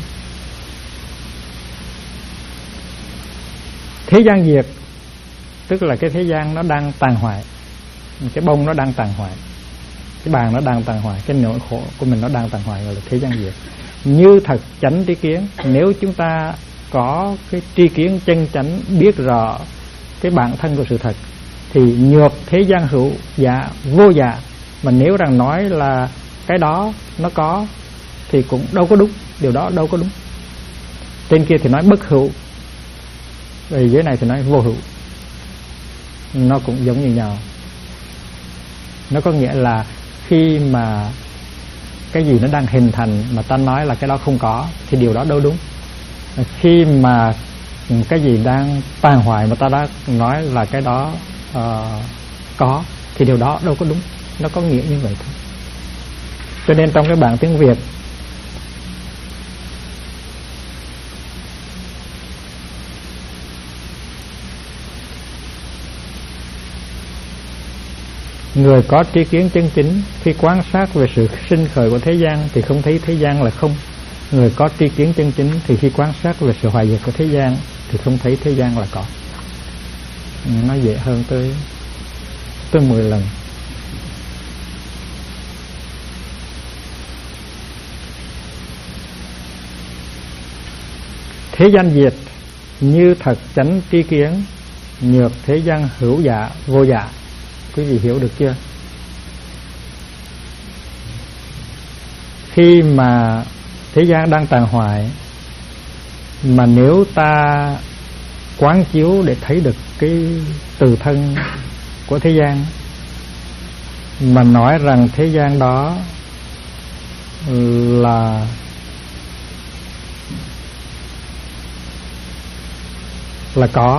Thế gian diệt tức là cái thế gian nó đang tàn hoại, cái bông nó đang tàn hoại, cái bàn nó đang tàn hoại, cái nỗi khổ của mình nó đang tàn hoại, gọi là thế gian diệt. Như thật chánh tri kiến, nếu chúng ta có cái tri kiến chân chánh, biết rõ cái bản thân của sự thật, thì nhược thế gian hữu dạ vô dạ, mà nếu rằng nói là cái đó nó có thì cũng đâu có đúng, điều đó đâu có đúng. Trên kia thì nói bất hữu, rồi dưới này thì nói vô hữu, nó cũng giống như nhau. Nó có nghĩa là khi mà cái gì nó đang hình thành mà ta nói là cái đó không có thì điều đó đâu đúng. Khi mà cái gì đang tàn hoại mà ta đã nói là cái đó có thì điều đó đâu có đúng. Nó có nghĩa như vậy thôi. Cho nên trong cái bản tiếng Việt người có tri kiến chân chính khi quan sát về sự sinh khởi của thế gian thì không thấy thế gian là không. Người có tri kiến chân chính thì khi quan sát về sự hoại diệt của thế gian thì không thấy thế gian là có. Nó dễ hơn tới 10 lần. Thế gian diệt như thật chánh tri kiến, nhược thế gian hữu dạ vô dạ. Quý vị hiểu được chưa? Khi mà thế gian đang tàn hoại, mà nếu ta quán chiếu để thấy được cái từ thân của thế gian, mà nói rằng thế gian đó là có,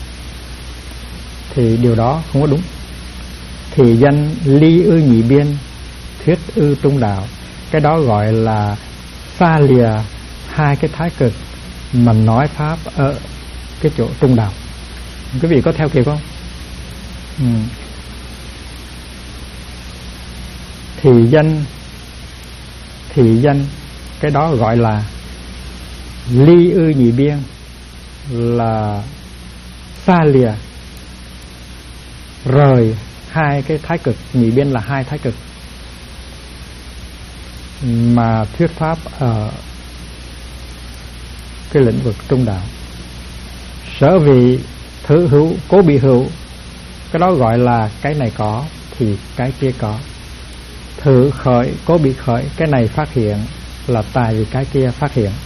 thì điều đó không có đúng. Thì danh ly ư nhị biên, thuyết ư trung đạo. Cái đó gọi là xa lìa hai cái thái cực mà nói pháp ở cái chỗ trung đạo. Quý vị có theo kịp không? Thì danh cái đó gọi là ly ư nhị biên, là xa lìa, rời hai cái thái cực. Nhị biên là hai thái cực mà thuyết pháp ở cái lĩnh vực trung đạo. Sở vị thử hữu cố bị hữu, cái đó gọi là cái này có thì cái kia có. Thử khởi cố bị khởi, cái này phát hiện là tại vì cái kia phát hiện.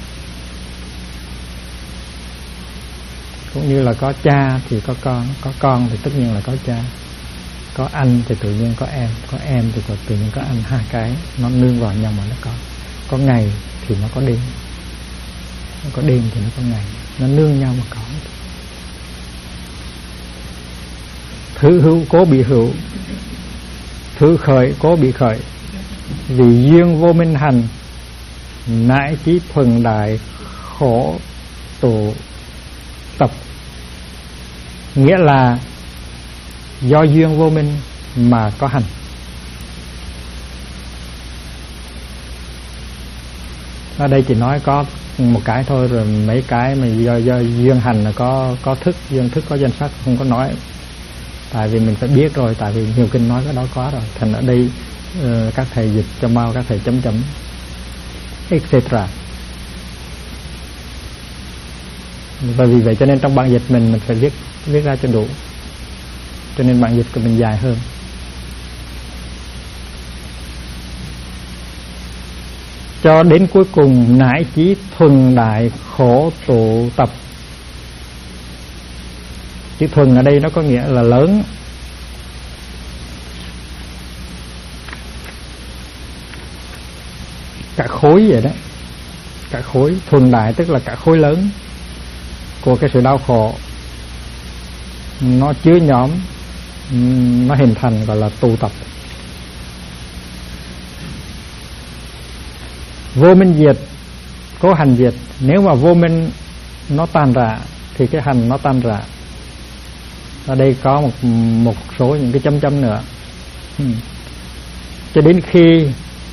Cũng như là có cha thì có con thì tất nhiên là có cha, có anh thì tự nhiên có em thì tự nhiên có anh. Hai cái nó nương vào nhau mà nó có ngày thì nó có đêm, nó có đêm thì nó có ngày, nó nương nhau mà có. Thử hữu cố bị hữu, thử khởi cố bị khởi, vì duyên vô minh hành, nãi chí thuần đại khổ tụ tập. Nghĩa là do duyên vô minh mà có hành. Ở đây chỉ nói có một cái thôi, rồi mấy cái mà do duyên hành là có thức, duyên thức có danh sắc không có nói. Tại vì mình phải biết rồi, tại vì nhiều kinh nói cái đó có rồi. Thành ở đây các thầy dịch cho mau, các thầy chấm chấm etc. Và vì vậy cho nên trong bản dịch mình phải viết ra cho đủ. Cho nên bản dịch của mình dài hơn. Cho đến cuối cùng nãi chí thuần đại khổ tụ tập. Chữ thuần ở đây nó có nghĩa là lớn. cả khối vậy đó. Cả khối thuần đại tức là cả khối lớn của cái sự đau khổ, nó chứa nhóm, nó hình thành gọi là tụ tập. Vô minh diệt, cố hành diệt. Nếu mà vô minh nó tan rã thì cái hành nó tan rã. Ở đây có một số những cái chấm nữa. Cho đến khi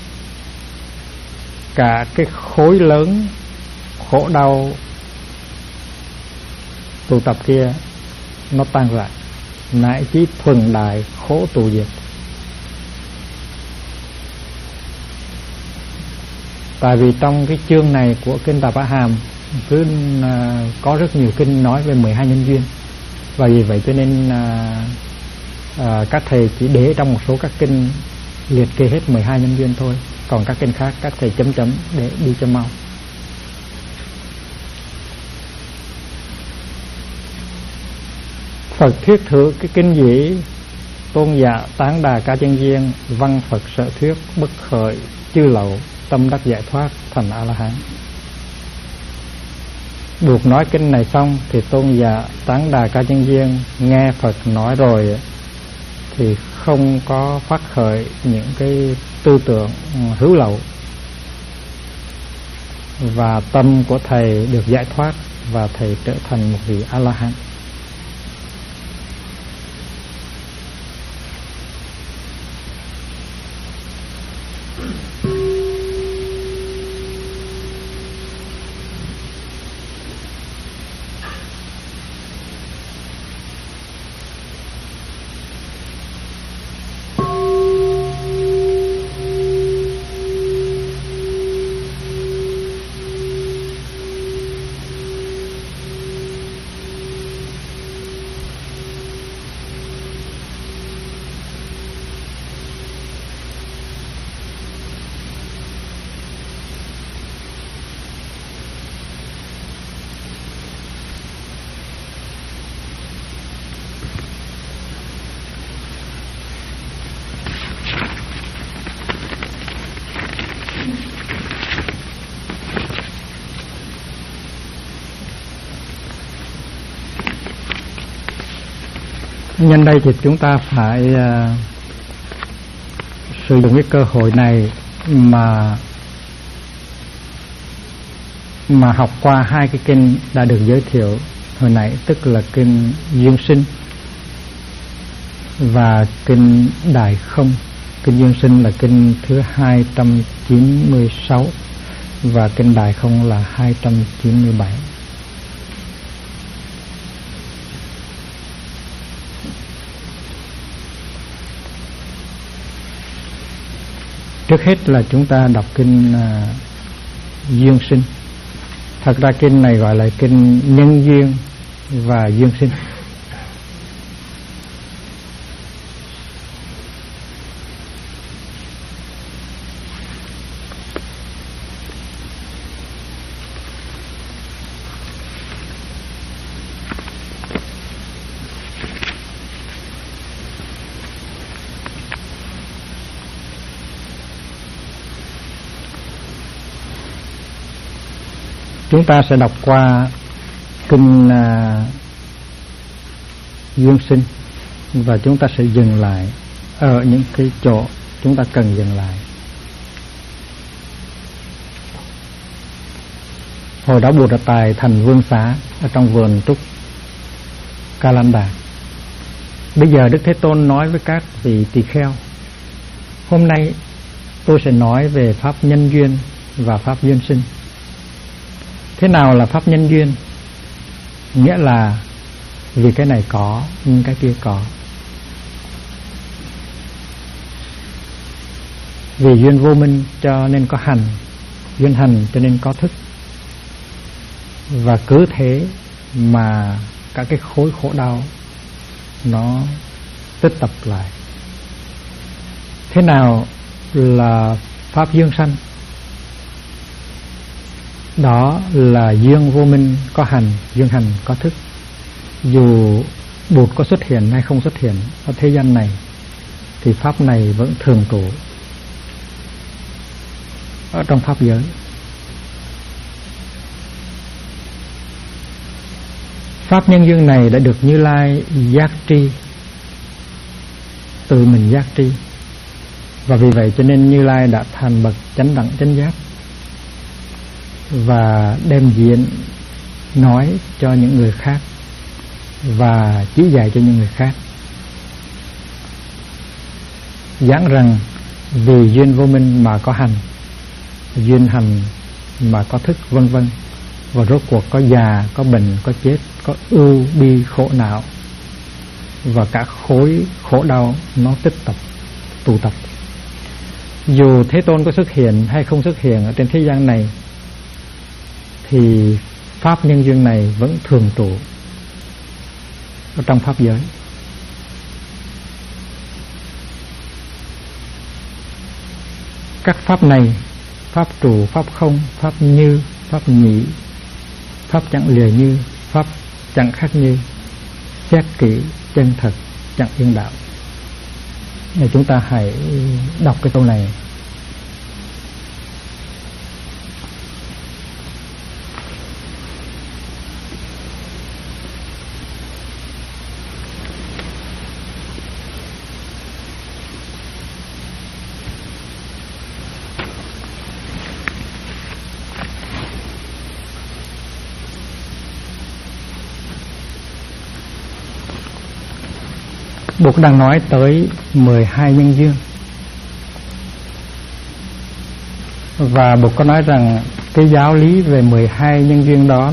cả cái khối lớn khổ đau tụ tập kia nó tan rã, nại chí thuần đại khổ tụ diệt. Tại vì trong cái chương này của kinh Tạp Á Hàm cứ có rất nhiều kinh nói về 12 nhân duyên, và vì vậy cho nên các thầy chỉ để trong một số các kinh liệt kê hết 12 nhân duyên thôi, còn các kinh khác các thầy chấm chấm để đi cho mau. Phật thuyết thử cái kinh dĩ tôn giả tán đà ca chân viên, văn Phật sở thuyết bất khởi chư lậu, tâm đắc giải thoát thành A La Hán. Buộc nói kinh này xong thì tôn giả tán đà ca chân viên nghe Phật nói rồi thì không có phát khởi những cái tư tưởng hữu lậu, và tâm của thầy được giải thoát và thầy trở thành một vị A La Hán. Nhân đây thì chúng ta phải sử dụng cái cơ hội này mà học qua hai cái kinh đã được giới thiệu hồi nãy, tức là kinh Duyên Sinh và kinh Đại Không. Kinh Duyên Sinh là kinh thứ 296 và kinh Đại Không là 297. Trước hết là chúng ta đọc kinh Duyên Sinh. Thật ra kinh này gọi là kinh Nhân Duyên và Duyên Sinh. Chúng ta sẽ đọc qua kinh Duyên Sinh và chúng ta sẽ dừng lại ở những cái chỗ chúng ta cần dừng lại. Hồi đó Bụt Tài thành vương xá ở trong vườn trúc Ca Lan Đà. Bây giờ Đức Thế Tôn nói với các vị tỳ kheo: hôm nay tôi sẽ nói về pháp nhân duyên và pháp duyên sinh. Thế nào là pháp nhân duyên? Nghĩa là vì cái này có nhưng cái kia có. Vì duyên vô minh cho nên có hành, duyên hành cho nên có thức. Và cứ thế mà các cái khối khổ đau nó tích tập lại. Thế nào là pháp duyên sanh? Đó là duyên vô minh có hành, duyên hành có thức. Dù Bụt có xuất hiện hay không xuất hiện ở thế gian này thì pháp này vẫn thường trụ. ở trong pháp giới. Pháp nhân duyên này đã được Như Lai giác tri, tự mình giác tri, và vì vậy cho nên Như Lai đã thành bậc chánh đẳng chánh giác và đem diện nói cho những người khác và chỉ dạy cho những người khác, giảng rằng vì duyên vô minh mà có hành, duyên hành mà có thức, vân vân, và rốt cuộc có già, có bệnh, có chết, có ưu bi khổ não, và cả khối khổ đau nó tích tập, tụ tập. Dù Thế Tôn có xuất hiện hay không xuất hiện ở trên thế gian này, thì pháp nhân duyên này vẫn thường trụ ở trong pháp giới. Các pháp này, pháp trụ, pháp không, pháp như, pháp nhị, pháp chẳng lìa như, pháp chẳng khác như, xét kỹ, chân thật, chẳng yên đạo. Để chúng ta hãy đọc cái câu này. Bụt đang nói tới 12 nhân duyên, và Bụt có nói rằng cái giáo lý về 12 nhân duyên đó,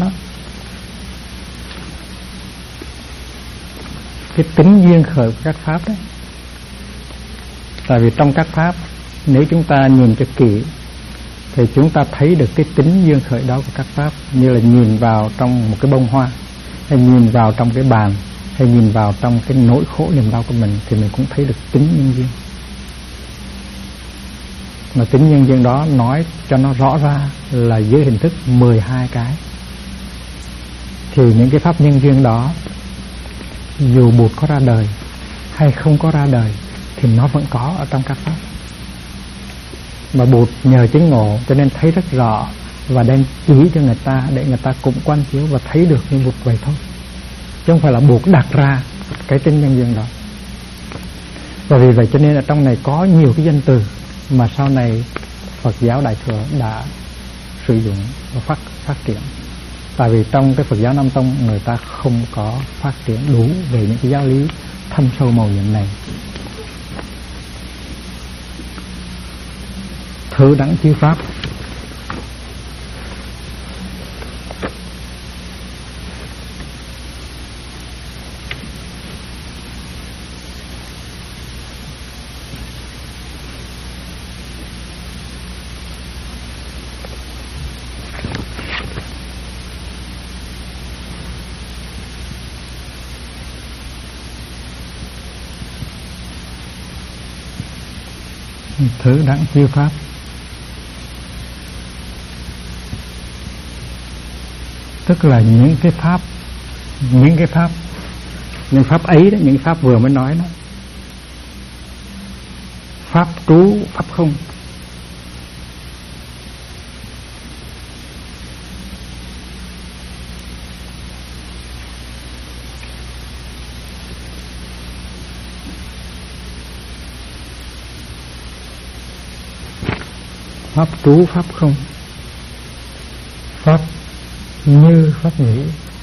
cái tính duyên khởi của các pháp đấy. Tại vì trong các pháp, nếu chúng ta nhìn cho kỹ thì chúng ta thấy được cái tính duyên khởi đó của các pháp, như là nhìn vào trong một cái bông hoa, hay nhìn vào trong cái bàn, hay nhìn vào trong cái nỗi khổ niềm đau của mình, thì mình cũng thấy được tính nhân duyên. Mà tính nhân duyên đó nói cho nó rõ ra là dưới hình thức 12 cái. Thì những cái pháp nhân duyên đó, dù Bụt có ra đời hay không có ra đời, thì nó vẫn có ở trong các pháp. Mà Bụt nhờ chứng ngộ cho nên thấy rất rõ, và đem chỉ cho người ta để người ta cũng quan chiếu và thấy được như Bụt vậy thôi, chứ không phải là Bụt đặt ra cái tính nhân duyên đó. Và vì vậy cho nên ở trong này có nhiều cái danh từ mà sau này Phật giáo Đại Thừa đã sử dụng và phát triển. Tại vì trong cái Phật giáo Nam Tông người ta không có phát triển đủ về những cái giáo lý thâm sâu màu nhiệm này. Thử đẳng chư pháp. Thử đẳng chư pháp. Tức là những cái pháp ấy đó, những pháp vừa mới nói đó, pháp trú, pháp không, pháp trú, pháp không, pháp như, pháp nghĩ,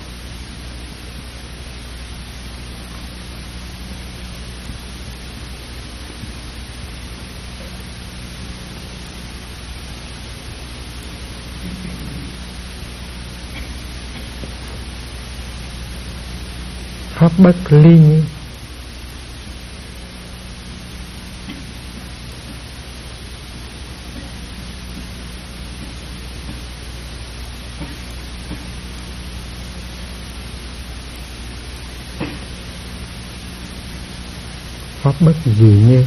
pháp bất ly như, pháp bất dị như,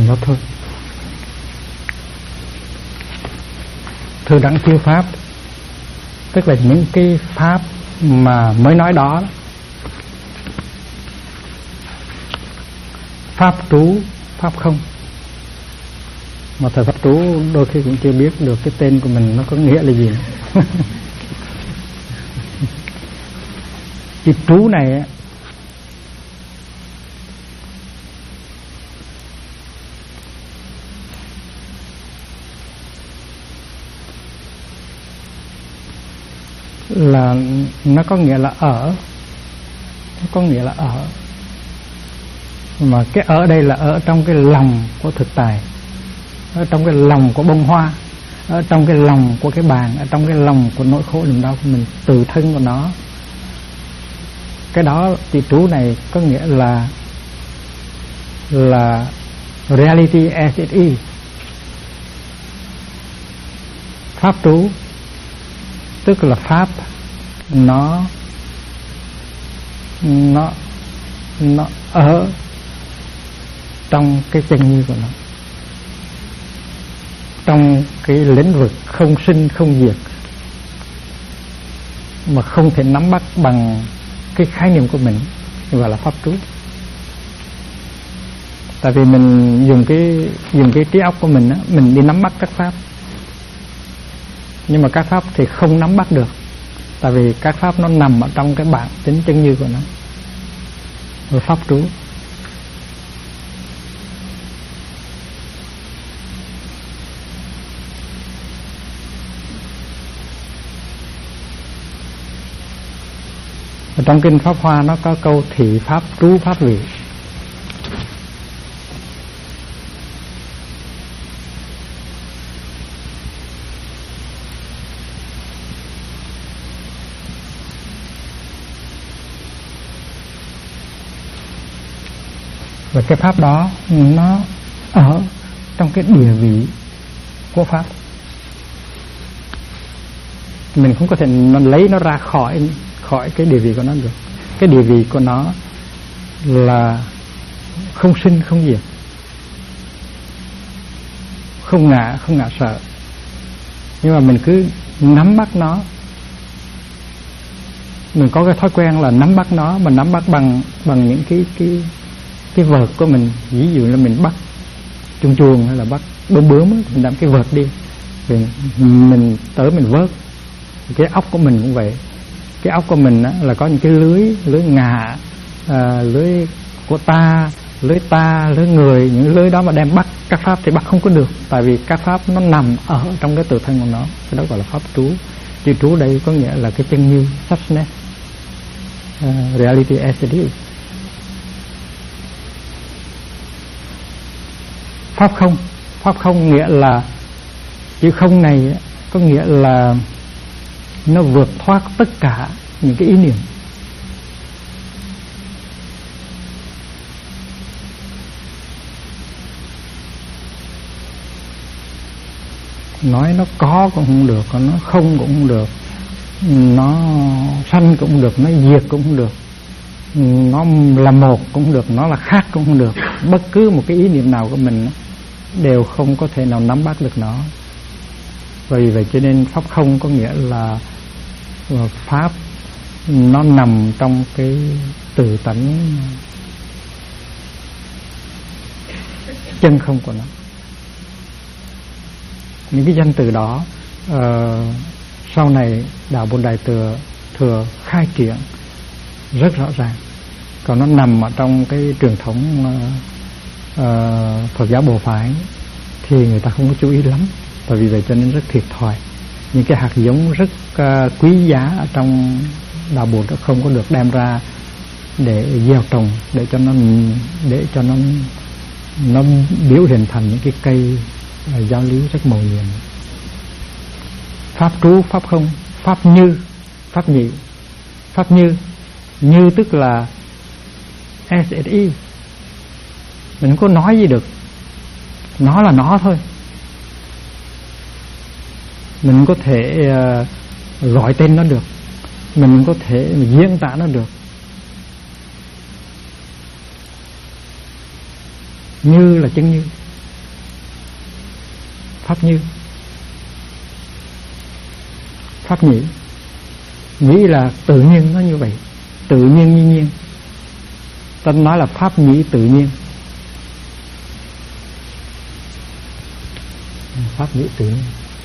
chừng đó thôi. Thừa đẳng chiêu pháp tức là những cái pháp mà mới nói đó, pháp trú, pháp không. Mà thầy pháp trú đôi khi cũng chưa biết được cái tên của mình nó có nghĩa là gì. Chữ trú này là nó có nghĩa là ở, nó có nghĩa là ở, mà cái ở đây là ở trong cái lòng của thực tại, ở trong cái lòng của bông hoa, ở trong cái lòng của cái bàn, ở trong cái lòng của nỗi khổ niềm đau của mình, tự thân của nó. Cái đó thì trú này có nghĩa là reality as it is. Pháp trú tức là pháp nó ở trong cái chân như của nó, trong cái lĩnh vực không sinh không diệt, mà không thể nắm bắt bằng cái khái niệm của mình, gọi là pháp trú. Tại vì mình dùng cái trí óc của mình á, mình đi nắm bắt các pháp, nhưng mà các pháp thì không nắm bắt được, tại vì các pháp nó nằm ở trong cái bản tính chân như của nó, rồi pháp trú. Ở trong kinh Pháp Hoa nó có câu thị pháp trú pháp vị. Và cái pháp đó nó ở trong cái địa vị của pháp. Mình không có thể lấy nó ra khỏi cái địa vị của nó được. Cái địa vị của nó là không sinh không diệt, không ngã sợ. Nhưng mà mình cứ nắm bắt nó, mình có cái thói quen là nắm bắt nó, mà nắm bắt bằng những cái vợt của mình. Ví dụ là mình bắt chuồn hay là bắt bướm mình đem cái vợt đi, rồi mình tới mình vớt. Cái óc của mình cũng vậy. Cái óc của mình á, là có những cái lưới ngà, lưới của ta, lưới người. Những lưới đó mà đem bắt các pháp thì bắt không có được, tại vì các pháp nó nằm ở trong cái tự thân của nó. Cái đó gọi là pháp trú. Chữ trú đây có nghĩa là cái chân như, suchness, reality as it is. Pháp không nghĩa là chữ không này có nghĩa là nó vượt thoát tất cả những cái ý niệm. Nói nó có cũng không được, còn nó không cũng không được, nó sanh cũng không được, nó diệt cũng không được, nó là một cũng không được, nó là khác cũng không được. Bất cứ một cái ý niệm nào của mình đều không có thể nào nắm bắt được nó. Vì vậy cho nên pháp không có nghĩa là pháp nó nằm trong cái tự tánh chân không của nó. Những cái danh từ đó sau này đạo Bồn Đại Thừa khai triển rất rõ ràng. Còn nó nằm ở trong cái truyền thống Phật giáo Bồ Phái thì người ta không có chú ý lắm. Tại vì vậy cho nên rất thiệt thòi. Những cái hạt giống rất quý giá ở trong đạo Bồn đã không có được đem ra để gieo trồng, để cho nó biểu hiện thành những cái cây giáo lý rất màu nhiệm. Pháp trú, pháp không, pháp như, pháp nhị. Pháp như tức là as it is. Mình không có nói gì được, nó là nó thôi. Mình không có thể gọi tên nó được, mình không có thể diễn tả nó được. Như là chân như, pháp như. Pháp nhĩ, nhĩ là tự nhiên, nó như vậy, tự nhiên nhiên nhiên. Ta nói là pháp nhĩ tự nhiên. Pháp nhĩ tự nhiên.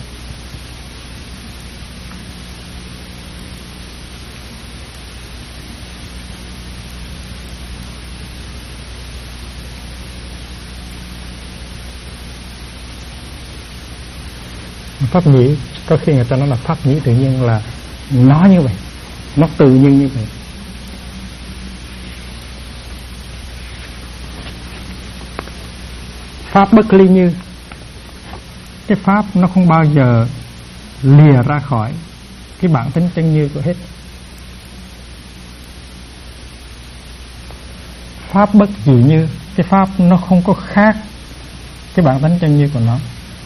Pháp nhĩ, có khi người ta nói là pháp nhĩ tự nhiên là nó như vậy, nó tự nhiên như vậy. Pháp bất ly như, cái pháp nó không bao giờ lìa ra khỏi cái bản tính chân như của hết. Pháp bất dị như, cái pháp nó không có khác cái bản tính chân như của nó.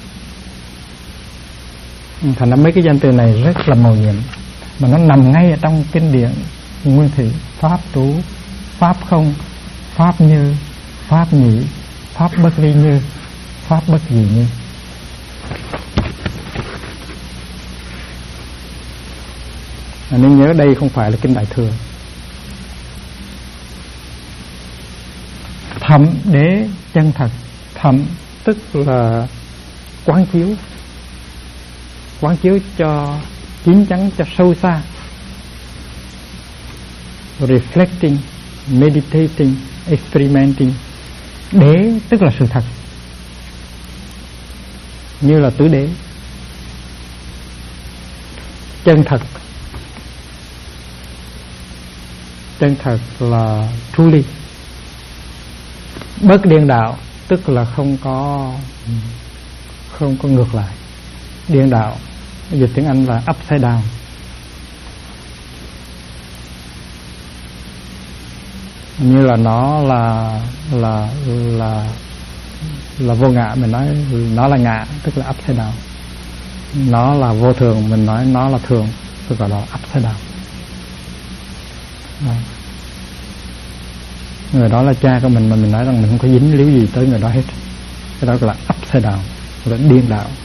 Thành ra mấy cái danh từ này rất là mầu nhiệm, mà nó nằm ngay ở trong kinh điển nguyên thủy. Pháp trú, pháp không, pháp như, pháp nhĩ, pháp bất ly như, pháp bất dị như. Nên nhớ đây không phải là kinh Đại Thừa. Thẩm đế chân thật. Thẩm tức là quán chiếu, quán chiếu cho chín chắn, cho sâu xa. Reflecting, meditating, experimenting. Đế tức là sự thật, như là tứ đế. Chân thật, chân thật là truly. Bất điên đạo tức là không có ngược lại. Điên đạo dịch tiếng Anh là upside down. Như là nó là vô ngã, mình nói nó là ngã tức là upside down. Nó là vô thường, mình nói nó là thường, tức là upside down. Đó. Người đó là cha của mình mà mình nói rằng mình không có dính líu gì tới người đó hết, cái đó gọi là upside down, gọi là điên đạo.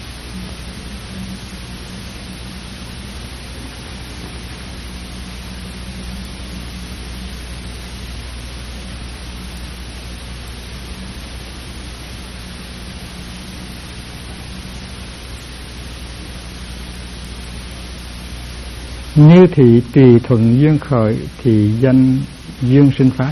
Như thị tùy thuận duyên khởi, thì danh duyên sinh phát.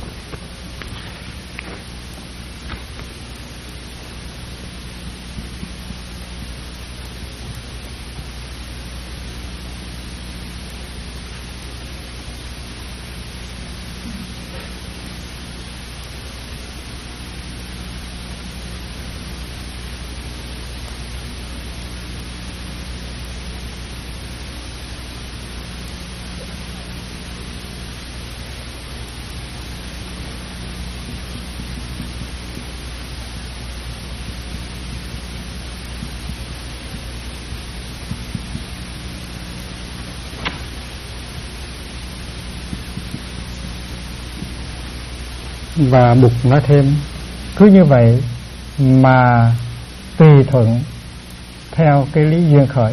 Và Bụt nói thêm, cứ như vậy mà tùy thuận theo cái lý duyên khởi,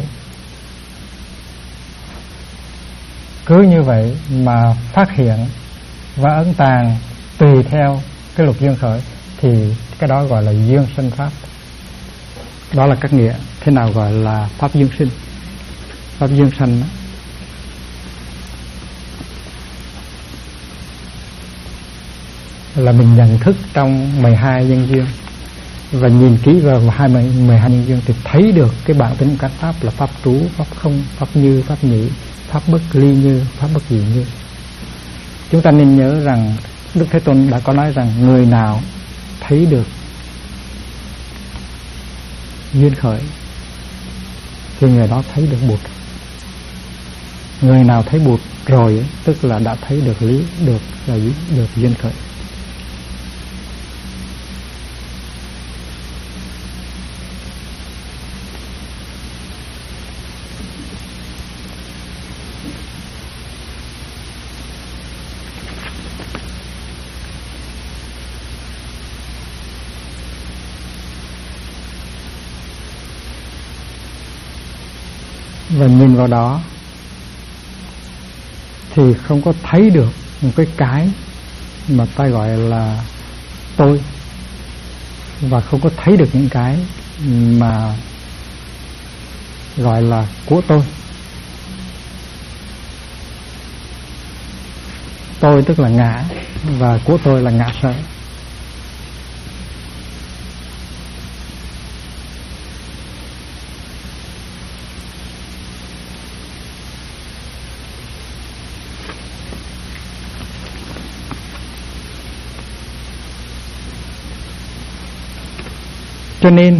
cứ như vậy mà phát hiện và ấn tàng tùy theo cái luật duyên khởi, thì cái đó gọi là duyên sinh pháp. Đó là các nghĩa. Thế nào gọi là pháp duyên sinh, pháp duyên sanh đó. Là mình nhận thức trong 12 nhân duyên và nhìn kỹ vào 12 nhân duyên thì thấy được cái bản tính của các pháp là pháp trú, pháp không, pháp như, pháp nhĩ, pháp bất ly như, pháp bất dị như. Chúng ta nên nhớ rằng Đức Thế Tôn đã có nói rằng người nào thấy được duyên khởi thì người đó thấy được Bụt. Người nào thấy Bụt rồi tức là đã thấy được lý, được duyên khởi. và nhìn vào đó thì không có thấy được một cái mà ta gọi là tôi, và không có thấy được những cái mà gọi là của tôi. Tôi tức là ngã, và của tôi là ngã sở. Cho nên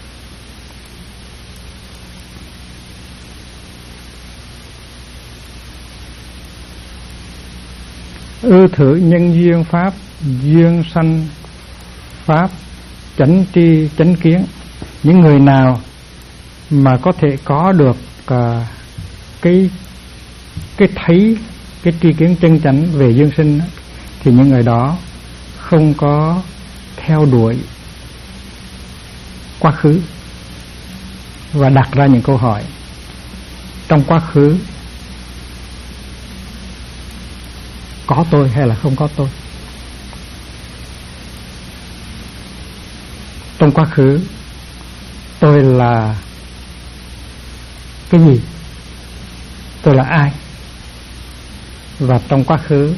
ư thử nhân duyên pháp, duyên sanh pháp, chánh tri chánh kiến. Những người nào mà có thể có được cái thấy, cái tri kiến chân chánh về duyên sinh, thì những người đó không có theo đuổi quá khứ và đặt ra những câu hỏi trong quá khứ có tôi hay là không có tôi. Trong quá khứ tôi là cái gì, tôi là ai, và trong quá khứ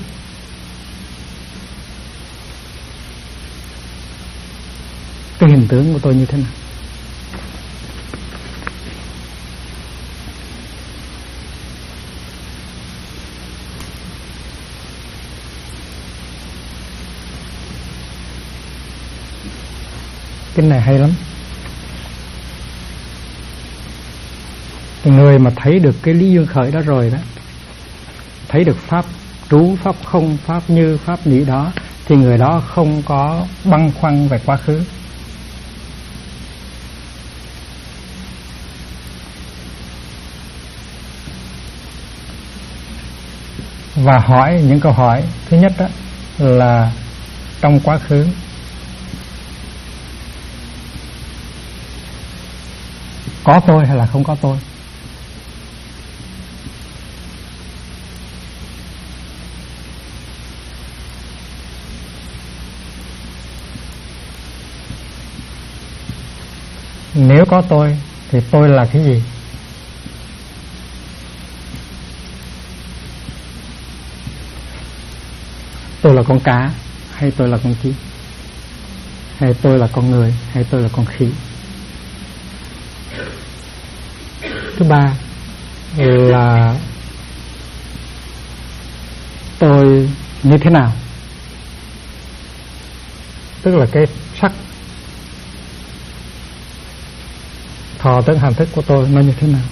cái hình tướng của tôi như thế nào. Cái này hay lắm. Người mà thấy được cái lý duyên khởi đó rồi đó, thấy được pháp trú, pháp không, pháp như, pháp nhĩ đó, thì người đó không có băn khoăn về quá khứ. Và hỏi những câu hỏi. Thứ nhất đó là trong quá khứ có tôi hay là không có tôi. Nếu có tôi thì tôi là cái gì? Tôi là con cá, hay tôi là con chim, hay tôi là con người, hay tôi là con khỉ. Thứ ba là tôi như thế nào, tức là cái sắc thọ tưởng hành thức của tôi nó như thế nào.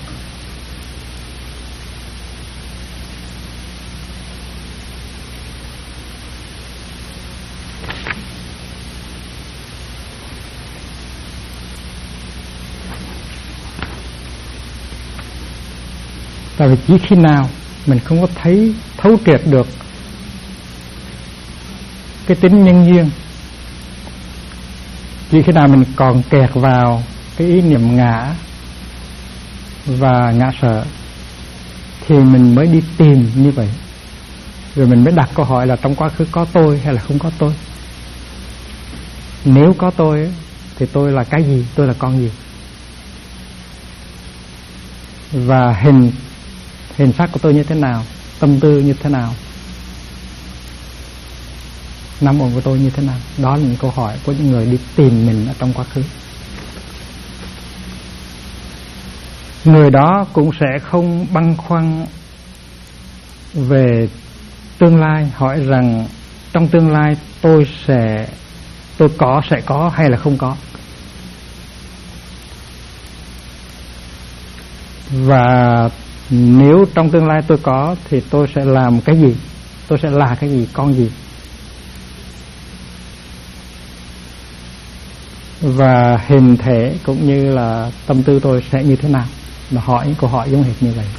Tại vì chỉ khi nào mình không có thấy thấu triệt được cái tính nhân duyên, chỉ khi nào mình còn kẹt vào cái ý niệm ngã và ngã sợ, thì mình mới đi tìm như vậy. Rồi mình mới đặt câu hỏi là trong quá khứ có tôi hay là không có tôi. Nếu có tôi thì tôi là cái gì, tôi là con gì, và hình sắc của tôi như thế nào, tâm tư như thế nào, năm ổn của tôi như thế nào. Đó là những câu hỏi của những người đi tìm mình ở trong quá khứ. Người đó cũng sẽ không băn khoăn về tương lai, hỏi rằng trong tương lai tôi sẽ có hay là không có. Và nếu trong tương lai tôi có thì tôi sẽ làm cái gì, tôi sẽ là cái gì, con gì. Và hình thể cũng như là tâm tư tôi sẽ như thế nào. Mà hỏi những câu hỏi giống hệt như vậy,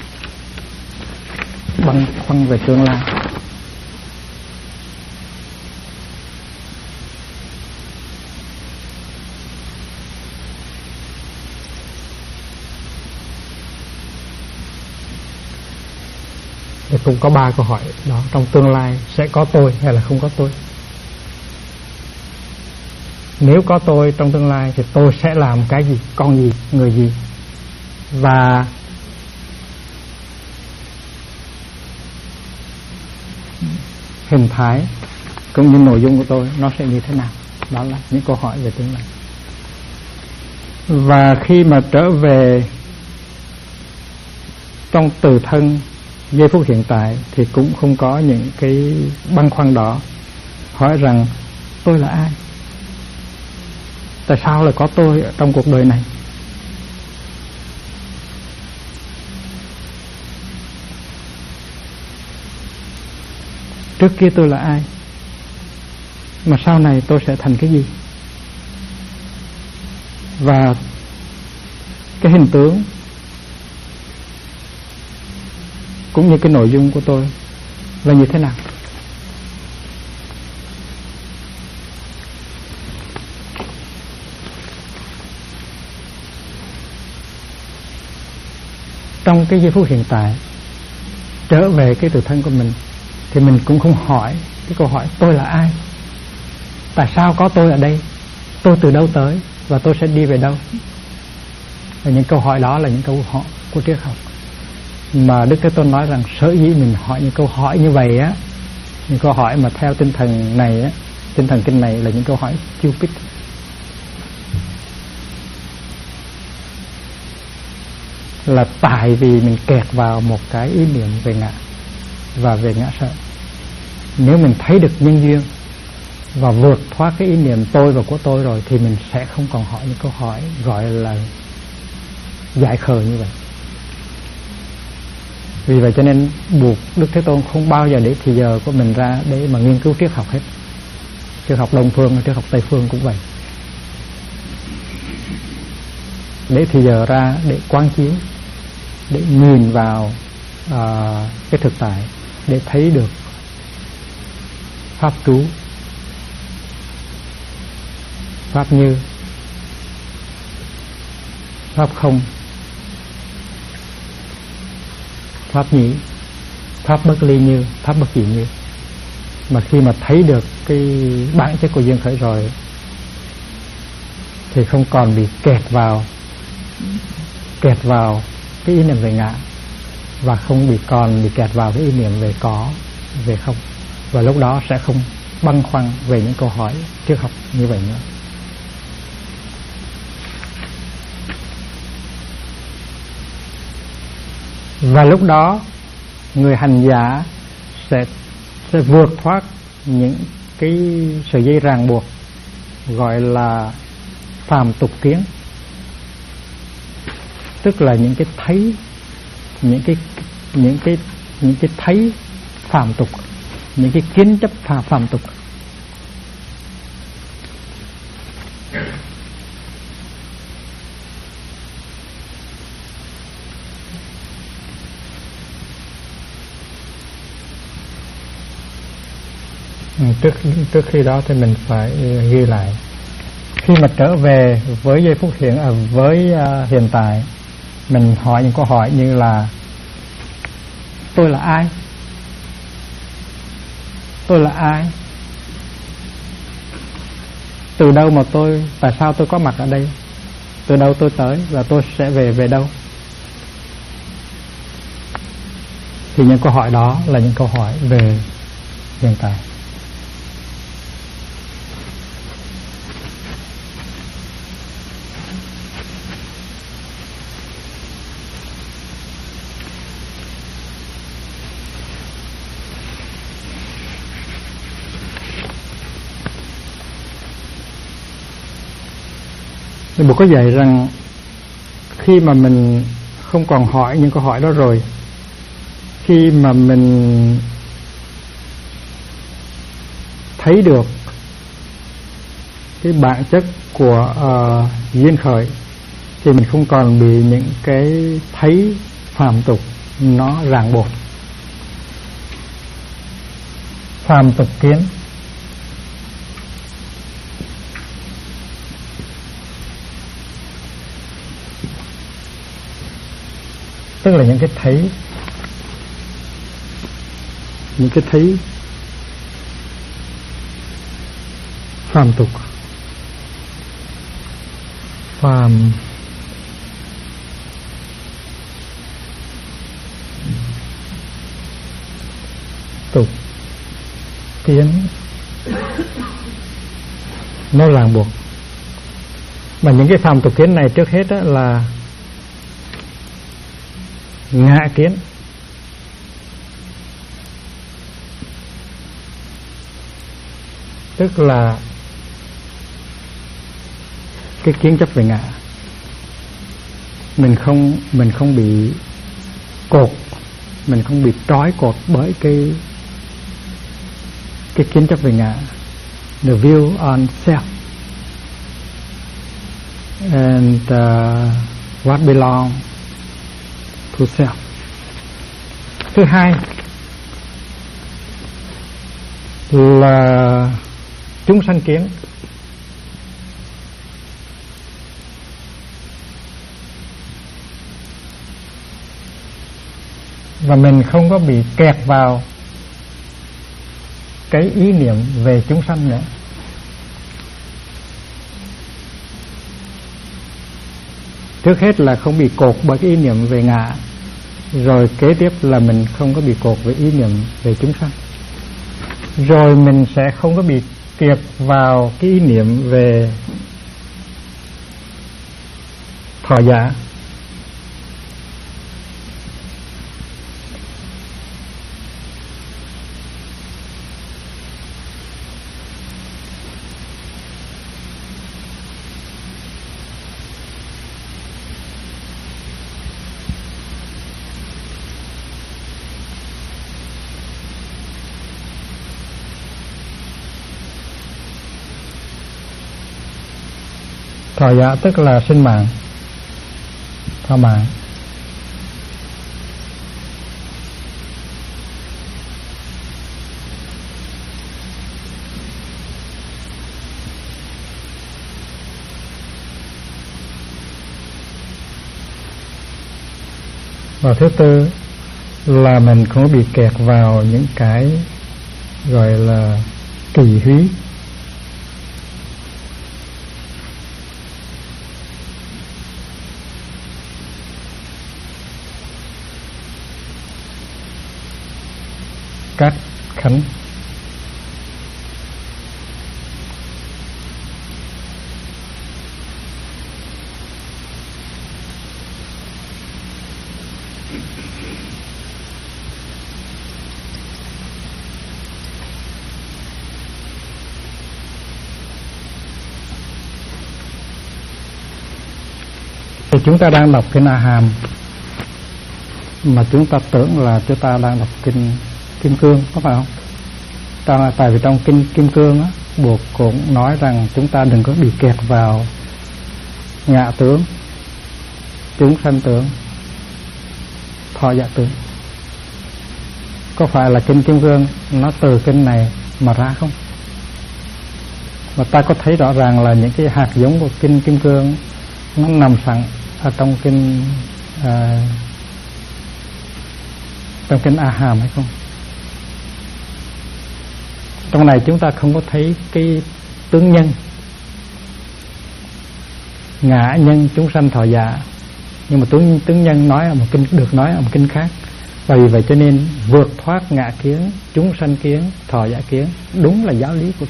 băn khoăn về tương lai. thì cũng có 3 câu hỏi đó. Trong tương lai sẽ có tôi hay là không có tôi? Nếu có tôi trong tương lai thì tôi sẽ làm cái gì, con gì, người gì? Và hình thái cũng như nội dung của tôi nó sẽ như thế nào? Đó là những câu hỏi về tương lai. Và khi mà trở về trong từ thân giây phút hiện tại thì cũng không có những cái băn khoăn đó, hỏi rằng tôi là ai, tại sao lại có tôi trong cuộc đời này. Trước kia tôi là ai, mà sau này tôi sẽ thành cái gì. Và cái hình tướng cũng như cái nội dung của tôi là như thế nào. Trong cái giây phút hiện tại, trở về cái tự thân của mình, thì mình cũng không hỏi cái câu hỏi tôi là ai, tại sao có tôi ở đây, tôi từ đâu tới và tôi sẽ đi về đâu. Và những câu hỏi đó là những câu hỏi của triết học mà Đức Thế Tôn nói rằng sở dĩ mình hỏi những câu hỏi như vậy á, những câu hỏi mà theo tinh thần này á, tinh thần kinh này là những câu hỏi Cupid. Là tại vì mình kẹt vào một cái ý niệm về ngã và về ngã sợ. Nếu mình thấy được nhân duyên và vượt thoát cái ý niệm tôi và của tôi rồi thì mình sẽ không còn hỏi những câu hỏi gọi là dại khờ như vậy. Vì vậy cho nên buộc Đức Thế Tôn không bao giờ để thì giờ của mình ra để mà nghiên cứu triết học hết. Triết học Đông phương, triết học Tây phương cũng vậy. Để thì giờ ra để quán chiếu, để nhìn vào cái thực tại, để thấy được pháp trú, pháp như, pháp không, pháp nhĩ, pháp bất ly như, pháp bất dị như. Mà khi mà thấy được cái bản chất của duyên khởi rồi thì không còn bị kẹt vào cái ý niệm về ngã, và không còn bị kẹt vào cái ý niệm về có, về không. Và lúc đó sẽ không băn khoăn về những câu hỏi triết học như vậy nữa. Và lúc đó người hành giả sẽ vượt thoát những cái sợi dây ràng buộc gọi là phàm tục kiến, tức là những cái thấy, những cái thấy phàm tục, những cái kiến chấp phàm tục. Trước khi đó thì mình phải ghi lại. Khi mà trở về với giây phút hiện tại, mình hỏi những câu hỏi như là tôi là ai, tôi là ai, từ đâu mà tôi, tại sao tôi có mặt ở đây, từ đâu tôi tới và tôi sẽ về đâu. Thì những câu hỏi đó là những câu hỏi về hiện tại. Buộc có dạy rằng khi mà mình không còn hỏi những câu hỏi đó rồi, khi mà mình thấy được cái bản chất của duyên khởi thì mình không còn bị những cái thấy phàm tục nó ràng buộc. Phàm tục kiến tức là những cái thấy những cái thấy phàm tục, phàm tục kiến nó ràng buộc. Mà những cái phàm tục kiến này trước hết đó là ngã kiến. Tức là cái kiến chấp về ngã. Mình không bị cột, mình không bị trói cột bởi cái kiến chấp về ngã. The view on self and what belong to self. Thứ hai là chúng sanh kiến. Và mình không có bị kẹt vào cái ý niệm về chúng sanh nữa. Trước hết là không bị cột bởi cái ý niệm về ngã, rồi kế tiếp là mình không có bị cột với ý niệm về chúng sanh, rồi mình sẽ không có bị kẹt vào cái ý niệm về thọ giả. Thọ giả tức là sinh mạng, thọ mạng. Và thứ tư là mình không bị kẹt vào những cái gọi là kỳ húy. Cát khánh. Thì chúng ta đang đọc kinh A Hàm mà chúng ta tưởng là chúng ta đang đọc kinh Kim Cương, có phải không? Tại vì trong kinh Kim Cương á, buộc cũng nói rằng chúng ta đừng có bị kẹt vào ngã tướng, chúng sanh tướng, thọ giả tướng. Có phải là kinh Kim Cương nó từ kinh này mà ra không? Và ta có thấy rõ ràng là những cái hạt giống của kinh Kim Cương nó nằm sẵn ở trong kinh A Hàm hay không? Trong này chúng ta không có thấy cái tướng nhân, ngã nhân, chúng sanh, thọ giả, nhưng mà tướng nhân nói ở một kinh, được nói ở một kinh khác. Và vì vậy cho nên vượt thoát ngã kiến, chúng sanh kiến, thọ giả kiến đúng là giáo lý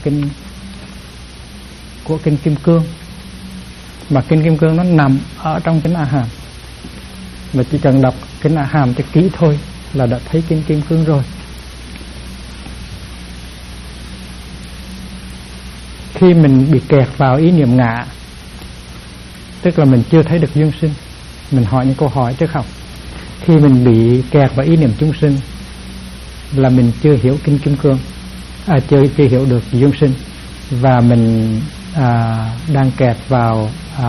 của kinh Kim Cương. Mà kinh Kim Cương nó nằm ở trong kinh A Hàm, mà chỉ cần đọc kinh A Hàm cho kỹ thôi là đã thấy kinh Kim Cương rồi. Khi mình bị kẹt vào ý niệm ngã, tức là mình chưa thấy được duyên sinh. Mình hỏi những câu hỏi trước học. Khi mình bị kẹt vào ý niệm chúng sinh là mình chưa hiểu kinh Kim Cương, chưa hiểu được duyên sinh, và mình đang kẹt vào,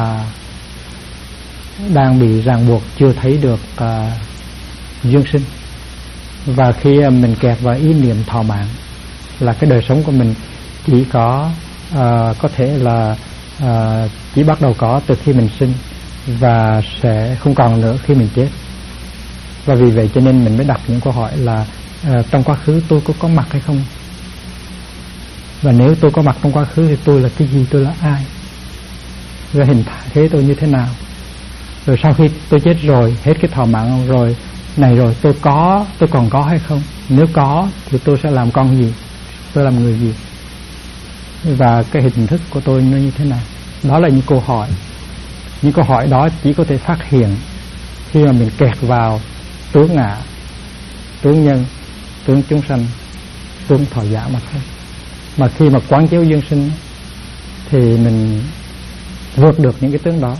đang bị ràng buộc, chưa thấy được duyên sinh. Và khi mình kẹt vào ý niệm thọ mạng là cái đời sống của mình chỉ có thể là chỉ bắt đầu có từ khi mình sinh và sẽ không còn nữa khi mình chết. Và vì vậy cho nên mình mới đặt những câu hỏi là trong quá khứ tôi có mặt hay không, và nếu tôi có mặt trong quá khứ thì tôi là cái gì, tôi là ai, và hình thế tôi như thế nào. Rồi sau khi tôi chết rồi, hết cái thọ mạng rồi này rồi, tôi còn có hay không, nếu có thì tôi sẽ làm con gì, tôi làm người gì, và cái hình thức của tôi nó như thế nào. Đó là những câu hỏi. Những câu hỏi đó chỉ có thể phát hiện khi mà mình kẹt vào tướng ngã, tướng nhân, tướng chúng sanh, tướng thọ giả mà thôi. Mà khi mà quán chiếu dương sinh thì mình vượt được những cái tướng đó.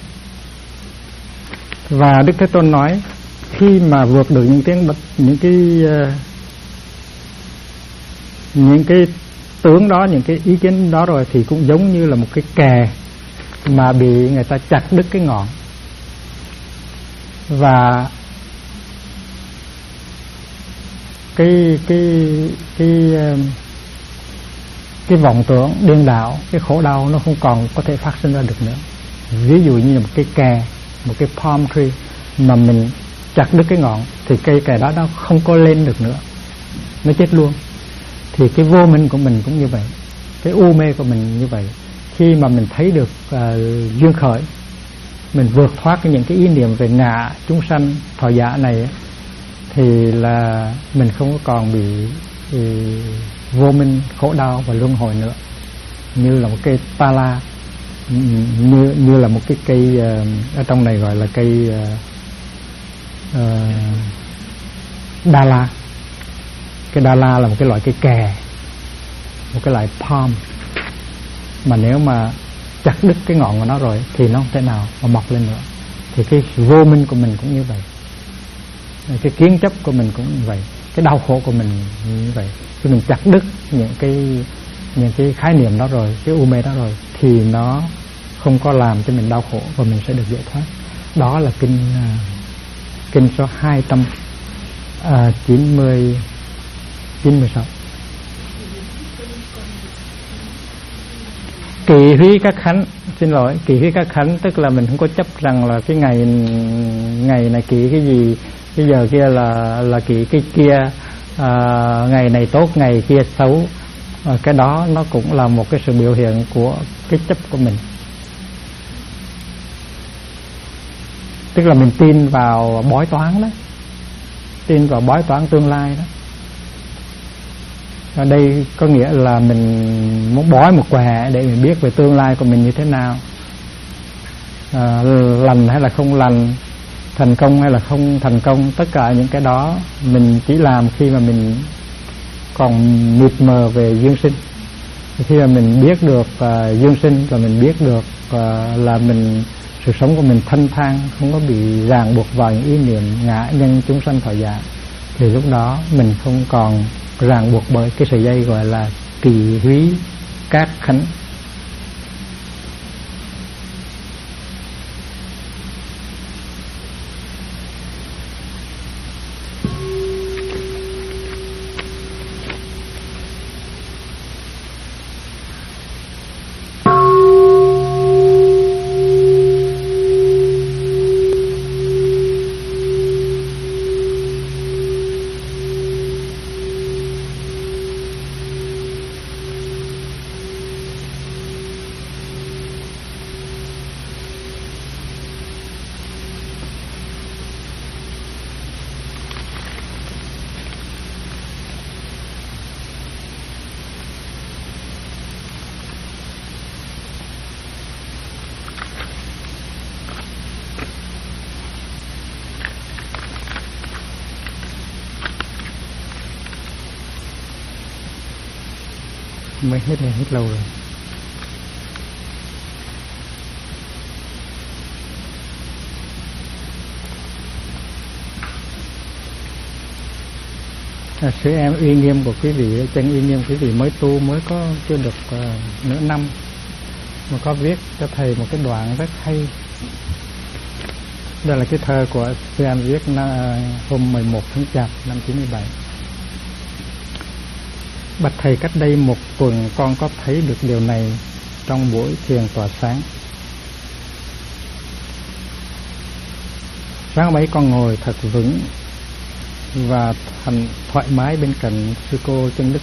Và Đức Thế Tôn nói khi mà vượt được những cái tướng đó, những cái ý kiến đó rồi, thì cũng giống như là một cái kè mà bị người ta chặt đứt cái ngọn, và cái vọng tưởng điên đảo, cái khổ đau nó không còn có thể phát sinh ra được nữa. Ví dụ như là một cái kè, một cái palm tree mà mình chặt đứt cái ngọn thì cây kè đó nó không có lên được nữa, nó chết luôn. Thì cái vô minh của mình cũng như vậy, cái u mê của mình như vậy. Khi mà mình thấy được duyên khởi, mình vượt thoát những cái ý niệm về ngã, chúng sanh, thọ giả này, thì là mình không có còn bị vô minh, khổ đau và luân hồi nữa. Như là một cây tala, như là một cái cây ở trong này gọi là cây đa la. Cái đa la là một cái loại cây kè, một cái loại palm mà nếu mà chặt đứt cái ngọn của nó rồi thì nó không thể nào mà mọc lên nữa. Thì cái vô minh của mình cũng như vậy, cái kiến chấp của mình cũng như vậy, cái đau khổ của mình như vậy. Khi mình chặt đứt những cái khái niệm đó rồi, cái u mê đó rồi, thì nó không có làm cho mình đau khổ và mình sẽ được giải thoát. Đó là kinh số 296. Kỳ húy các khánh, xin lỗi, kỳ húy các khánh tức là mình không có chấp rằng là cái ngày này kỳ cái gì, cái giờ kia là kỳ cái kia, ngày này tốt, ngày kia xấu. Cái đó nó cũng là một cái sự biểu hiện của cái chấp của mình. Tức là mình tin vào bói toán đó, tin vào bói toán tương lai đó. Ở đây có nghĩa là mình muốn bói một quẻ để mình biết về tương lai của mình như thế nào, lành hay là không lành, thành công hay là không thành công. Tất cả những cái đó mình chỉ làm khi mà mình còn mịt mờ về dương sinh. Khi mà mình biết được dương sinh và mình biết được là sự sống của mình thanh thang, không có bị ràng buộc vào những ý niệm ngã, nhân, chúng sanh, thọ giả, thì lúc đó mình không còn ràng buộc bởi cái sợi dây gọi là kỳ húy cát khánh. Mới hết lâu rồi. Sư em uy nghiêm của quý vị, chân uy nghiêm quý vị mới tu, mới có chưa được nửa năm mà có viết cho thầy một cái đoạn rất hay. Đây là cái thơ của sư em viết hôm 11 tháng Chạp năm 97. Bạch thầy, cách đây 1 tuần con có thấy được điều này trong buổi thiền tỏa sáng. Sáng ấy con ngồi thật vững, và thành thoải mái bên cạnh sư cô chân đức.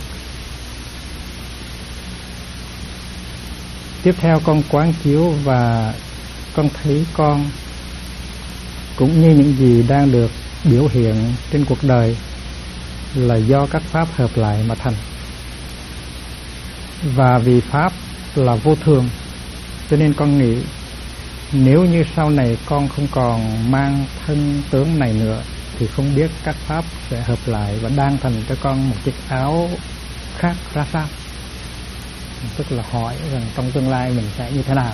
Tiếp theo con quán chiếu và con thấy con cũng như những gì đang được biểu hiện trên cuộc đời là do các pháp hợp lại mà thành. Và vì pháp là vô thường, cho nên con nghĩ nếu như sau này con không còn mang thân tướng này nữa thì không biết các pháp sẽ hợp lại và đan thành cho con một chiếc áo khác ra sao. Tức là hỏi rằng trong tương lai mình sẽ như thế nào.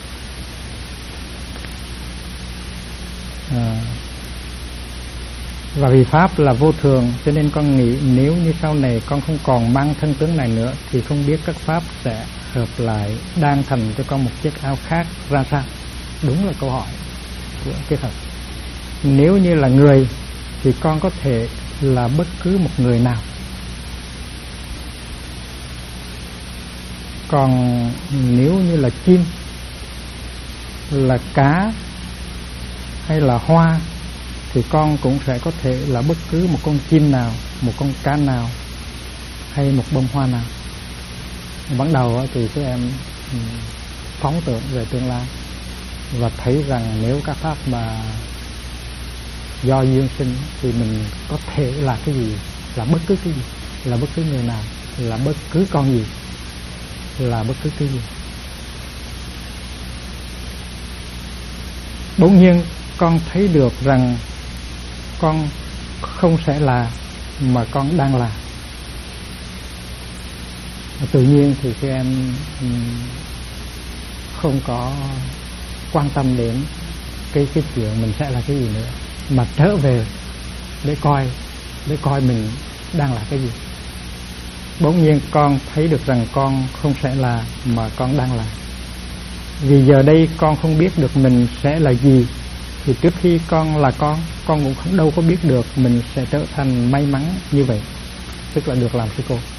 Và vì pháp là vô thường, cho nên con nghĩ nếu như sau này con không còn mang thân tướng này nữa thì không biết các pháp sẽ hợp lại đan thành cho con một chiếc áo khác ra sao. Đúng là câu hỏi của kết hợp. Nếu như là người thì con có thể là bất cứ một người nào. Còn nếu như là chim, là cá hay là hoa thì con cũng sẽ có thể là bất cứ một con chim nào, một con cá nào hay một bông hoa nào. Ban đầu thì các em phóng tưởng về tương lai và thấy rằng nếu các pháp mà do duyên sinh thì mình có thể là cái gì, là bất cứ cái gì, là bất cứ người nào, là bất cứ con gì, là bất cứ cái gì. Bỗng nhiên con thấy được rằng con không sẽ là mà con đang là. Tự nhiên thì các em không có quan tâm đến cái chuyện mình sẽ là cái gì nữa, mà trở về để coi mình đang là cái gì. Bỗng nhiên con thấy được rằng con không sẽ là mà con đang là. Vì giờ đây con không biết được mình sẽ là gì, thì trước khi con là con cũng không đâu có biết được mình sẽ trở thành may mắn như vậy, tức là được làm sư cô.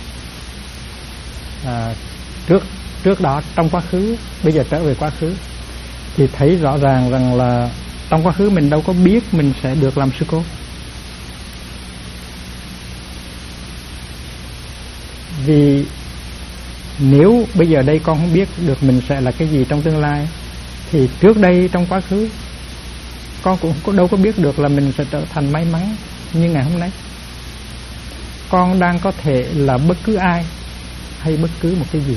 Trước đó trong quá khứ, bây giờ trở về quá khứ thì thấy rõ ràng rằng là trong quá khứ mình đâu có biết mình sẽ được làm sư cô. Vì nếu bây giờ đây con không biết được mình sẽ là cái gì trong tương lai, thì trước đây trong quá khứ con cũng đâu có biết được là mình sẽ trở thành may mắn như ngày hôm nay. Con đang có thể là bất cứ ai hay bất cứ một cái gì.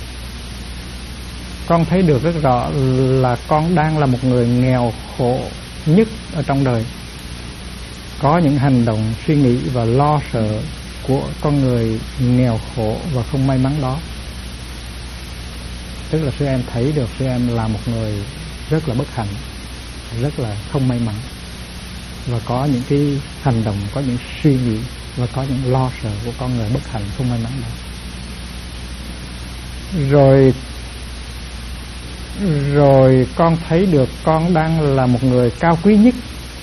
Con thấy được rất rõ là con đang là một người nghèo khổ nhất ở trong đời. Có những hành động, suy nghĩ và lo sợ của con người nghèo khổ và không may mắn đó. Tức là sư em thấy được sư em là một người rất là bất hạnh, rất là không may mắn, và có những cái hành động, có những suy nghĩ và có những lo sợ của con người bất hạnh không may mắn đó. Rồi con thấy được con đang là một người cao quý nhất,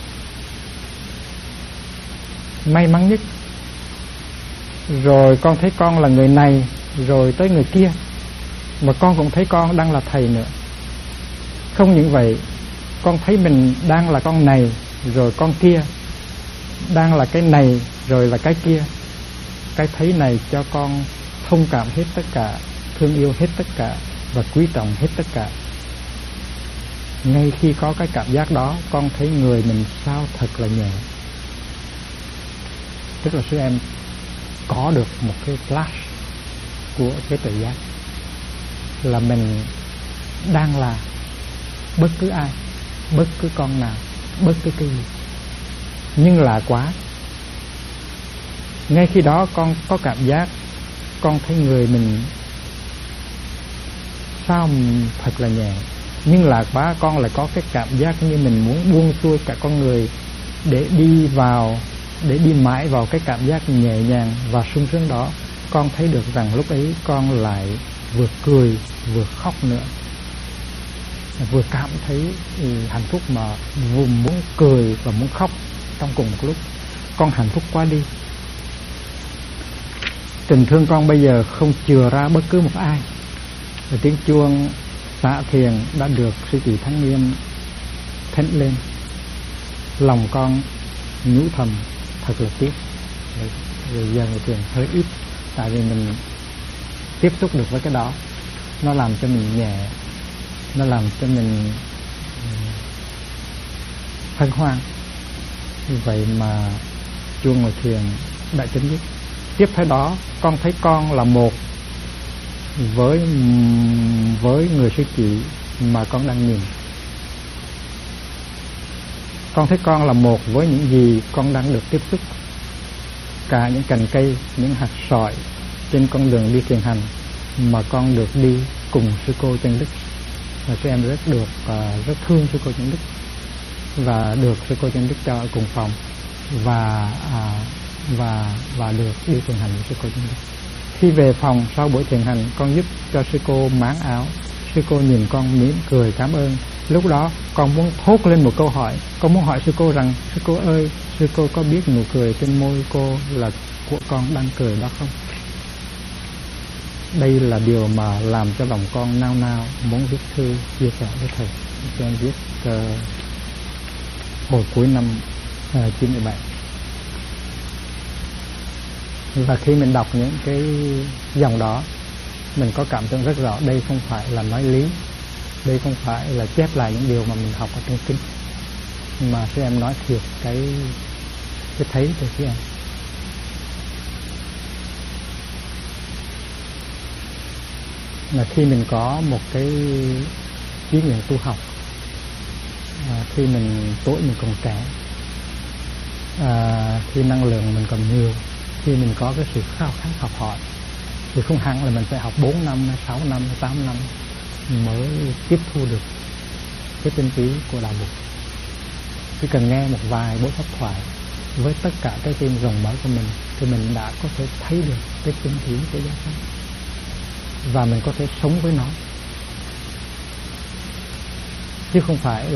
may mắn nhất. Rồi con thấy con là người này, rồi tới người kia, mà con cũng thấy con đang là thầy nữa. Không những vậy, con thấy mình đang là con này, rồi con kia, đang là cái này, rồi là cái kia. Cái thấy này cho con thông cảm hết tất cả, thương yêu hết tất cả và quý trọng hết tất cả. Ngay khi có cái cảm giác đó, con thấy người mình sao thật là nhẹ. Tức là sư em có được một cái flash của cái tự giác, là mình đang là bất cứ ai, bất cứ con nào, bất cứ cái gì. Nhưng lạ quá, ngay khi đó con có cảm giác, con thấy người mình sao thật là nhẹ. Nhưng lạ quá, con lại có cái cảm giác như mình muốn buông xuôi cả con người để đi mãi vào cái cảm giác nhẹ nhàng và sung sướng đó. Con thấy được rằng lúc ấy con lại vừa cười vừa khóc nữa, vừa cảm thấy hạnh phúc mà vừa muốn cười và muốn khóc trong cùng một lúc. Con hạnh phúc quá đi. Tình thương con bây giờ không chừa ra bất cứ một ai. Và tiếng chuông xả thiền đã được sư chị Thắng Nghiêm thỉnh lên. Lòng con nhủ thầm thật là tiếc. Rồi giờ người thiền hơi ít, tại vì mình tiếp xúc được với cái đó, nó làm cho mình nhẹ, nó làm cho mình hân hoan. Vậy mà chuông ngồi thiền đã chấm dứt. Tiếp theo đó con thấy con là một với người sư chị mà con đang nhìn. Con thấy con là một với những gì con đang được tiếp xúc, cả những cành cây, những hạt sỏi trên con đường đi thiền hành mà con được đi cùng sư cô Chân Đức. Và sư em rất thương sư cô Chân Đức, và được sư cô Chân Đức cho ở cùng phòng, và được đi thiền hành với sư cô Chân Đức. Khi về phòng sau buổi thiền hành, con giúp cho sư cô máng áo. Sư cô nhìn con mỉm cười cảm ơn. Lúc đó con muốn thốt lên một câu hỏi. Con muốn hỏi sư cô rằng: sư cô ơi, sư cô có biết nụ cười trên môi cô là của con đang cười đó không? Đây là điều mà làm cho lòng con nao nao muốn viết thư chia sẻ với thầy. Con viết hồi cuối năm 97. Và khi mình đọc những cái dòng đó, mình có cảm tưởng rất rõ đây không phải là nói lý, đây không phải là chép lại những điều mà mình học ở trong kinh, mà sư em nói thiệt cái thấy từ sư em. Là khi mình có một cái ý nguyện tu học, khi tuổi mình còn trẻ, khi năng lượng mình còn nhiều, khi mình có cái sự khao khát học hỏi, thì không hẳn là mình phải học 4 năm, 6 năm, 8 năm mới tiếp thu được cái tinh túy của đạo Phật. Chỉ cần nghe một vài buổi pháp thoại với tất cả trái tim rộng mở của mình, thì mình đã có thể thấy được cái tinh túy của giáo pháp, và mình có thể sống với nó, chứ không phải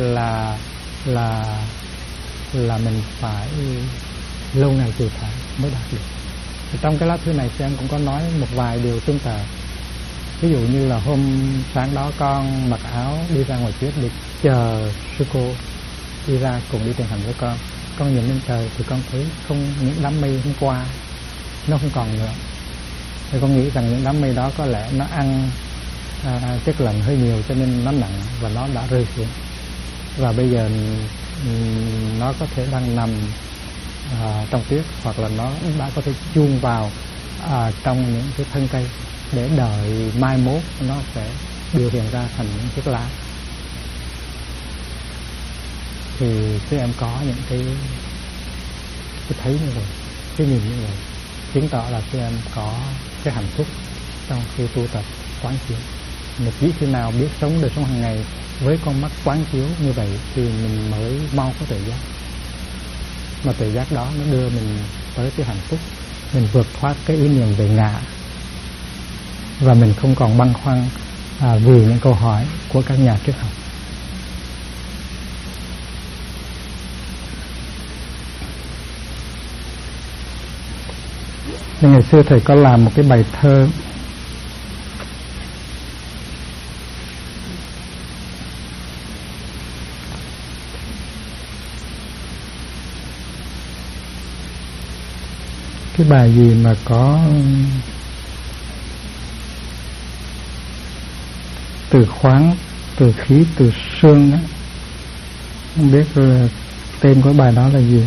là mình phải lâu ngày từ thả mới đạt được. Trong cái lá thư này thì em cũng có nói một vài điều tương tự. Ví dụ như là hôm sáng đó con mặc áo đi ra ngoài tuyết để chờ sư cô đi ra cùng đi thiền hành với con. Con nhìn lên trời thì con thấy những đám mây hôm qua nó không còn nữa. Thì con nghĩ rằng những đám mây đó có lẽ nó ăn chất lạnh hơi nhiều, cho nên nó nặng và nó đã rơi xuống. Và bây giờ nó có thể đang nằm trong tuyết, hoặc là nó đã có thể chuông vào trong những cái thân cây, để đợi mai mốt nó sẽ biểu hiện ra thành những chiếc lá. Thì sư em có những cái thấy như vậy, cái nhìn như vậy, chứng tỏ là sư em có cái hạnh phúc trong khi tu tập quán chiếu. Mà chỉ khi nào biết sống đời sống hàng ngày với con mắt quán chiếu như vậy thì mình mới mau có tuệ giác. Mà tuệ giác đó nó đưa mình tới cái hạnh phúc, mình vượt thoát cái ý niệm về ngã, và mình không còn băn khoăn vì những câu hỏi của các nhà triết học. Nên ngày xưa thầy có làm một cái bài thơ cái bài gì mà có từ khoáng, từ khí, từ xương đó. Không biết tên của bài đó là gì.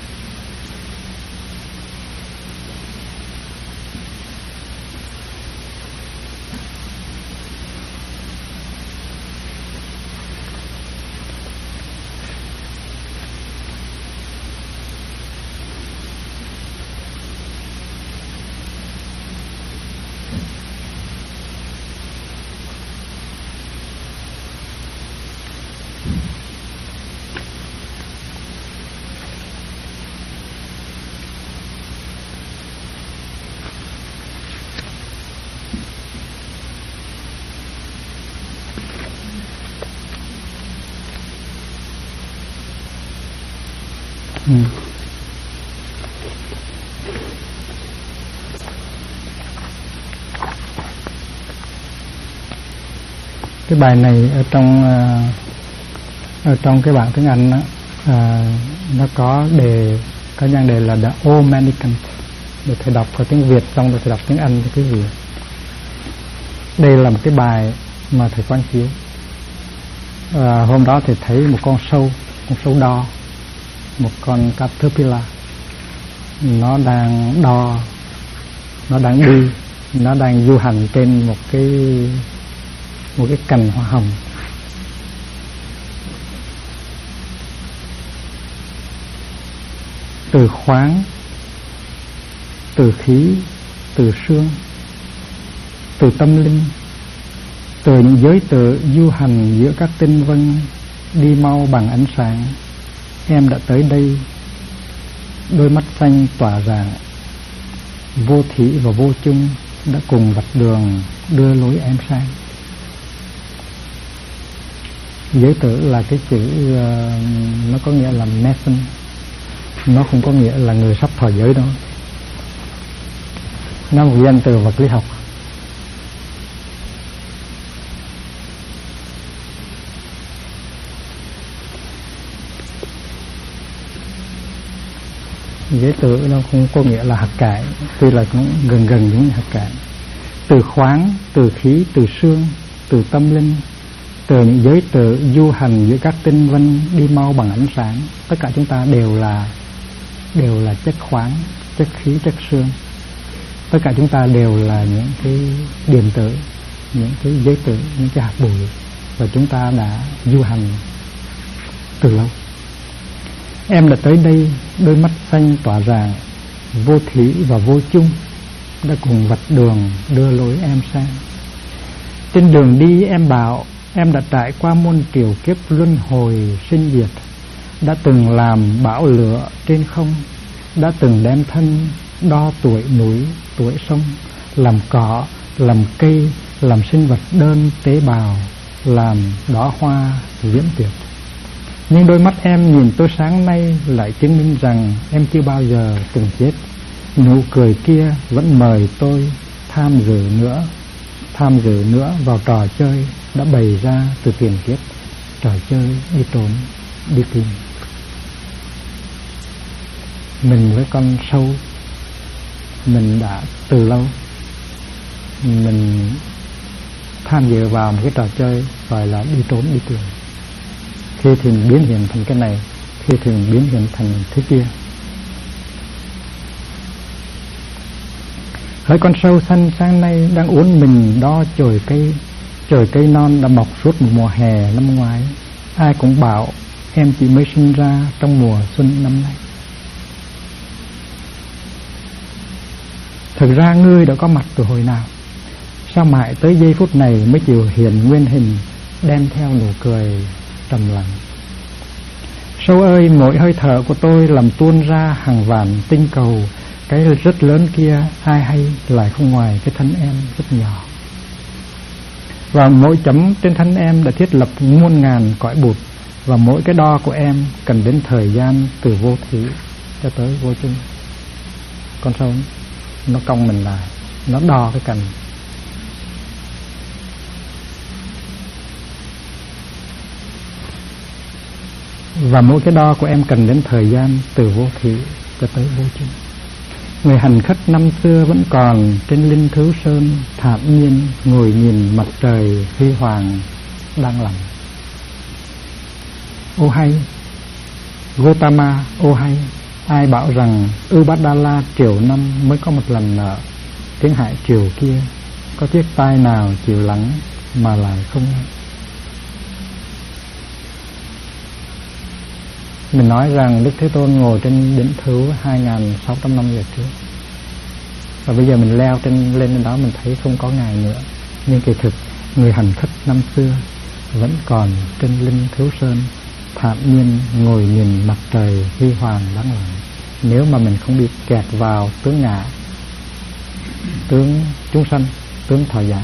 Cái bài này ở trong cái bản tiếng Anh đó, nó có Cái nhan đề là The Old Mendicant. Để thầy đọc theo tiếng Việt, xong rồi thầy đọc tiếng Anh cho quý vị. Đây là một cái bài mà thầy quán chiếu. Hôm đó thầy thấy một con sâu đo, một con caterpillar. Nó đang đo, nó đang đi, nó đang du hành trên một cái cành hoa hồng. Từ khoáng, từ khí, từ xương, từ tâm linh, từ những giới tự du hành giữa các tinh vân, đi mau bằng ánh sáng, em đã tới đây. Đôi mắt xanh tỏa rạng, vô thỉ và vô chung đã cùng vạch đường đưa lối em sang. Giới tử là cái chữ nó có nghĩa là mason, nó không có nghĩa là người sắp thọ giới đâu. Nó một danh từ vật lý học. Giới tử nó không có nghĩa là hạt cải, tuy là cũng gần những hạt cải. Từ khoáng, từ khí, từ xương, từ tâm linh, từ những giới tự du hành giữa các tinh vân, đi mau bằng ánh sáng. Tất cả chúng ta đều là chất khoáng, chất khí, chất xương. Tất cả chúng ta đều là những cái điện tử, những cái giới tử, những cái hạt bụi, và chúng ta đã du hành từ lâu. Em đã tới đây, đôi mắt xanh tỏa rạng, vô thủy và vô chung đã cùng vạch đường đưa lối em sang. Trên đường đi em bảo em đã trải qua muôn triệu kiếp luân hồi sinh diệt, đã từng làm bão lửa trên không, đã từng đem thân đo tuổi núi tuổi sông, làm cỏ, làm cây, làm sinh vật đơn tế bào, làm đóa hoa viễn tuyệt. Nhưng đôi mắt em nhìn tôi sáng nay lại chứng minh rằng em chưa bao giờ từng chết. Nụ cười kia vẫn mời tôi tham dự nữa vào trò chơi đã bày ra từ tiền kiếp, trò chơi đi trốn, đi tìm. Mình với con sâu, mình đã từ lâu mình tham dự vào một cái trò chơi gọi là đi trốn, đi tìm. Khi thì mình biến hiện thành cái này, khi thì mình biến hiện thành thế kia. Hỡi con sâu xanh sáng nay đang uốn mình đo chồi cây non đã mọc suốt một mùa hè năm ngoái. Ai cũng bảo em chỉ mới sinh ra trong mùa xuân năm nay. Thực ra ngươi đã có mặt từ hồi nào? Sao mãi tới giây phút này mới chịu hiện nguyên hình, đem theo nụ cười trầm lặng? Sâu ơi, mỗi hơi thở của tôi làm tuôn ra hàng vạn tinh cầu. Cái rất lớn kia ai hay lại không ngoài cái thân em rất nhỏ. Và mỗi chấm trên thân em đã thiết lập muôn ngàn cõi bụt. Và mỗi cái đo của em cần đến thời gian từ vô thủy cho tới vô chung. Con sâu nó cong mình lại, nó đo cái cành. Và mỗi cái đo của em cần đến thời gian từ vô thủy cho tới vô chung. Người hành khách năm xưa vẫn còn trên linh thứ sơn, thản nhiên ngồi nhìn mặt trời huy hoàng đang lặn. Ô hay, Gautama, ô hay, ai bảo rằng Ubadala triệu năm mới có một lần nợ. Tiếng hại triều kia, có chiếc tai nào chịu lắng mà lại không nghe. Mình nói rằng Đức Thế Tôn ngồi trên đỉnh thứu 2.600 năm về trước, và bây giờ mình leo lên đó mình thấy không có Ngài nữa. Nhưng kỳ thực người hành khách năm xưa vẫn còn trên linh thứu sơn, thản nhiên ngồi nhìn mặt trời huy hoàng đáng lặng. Nếu mà mình không bị kẹt vào tướng ngã, tướng chúng sanh, tướng thọ giả,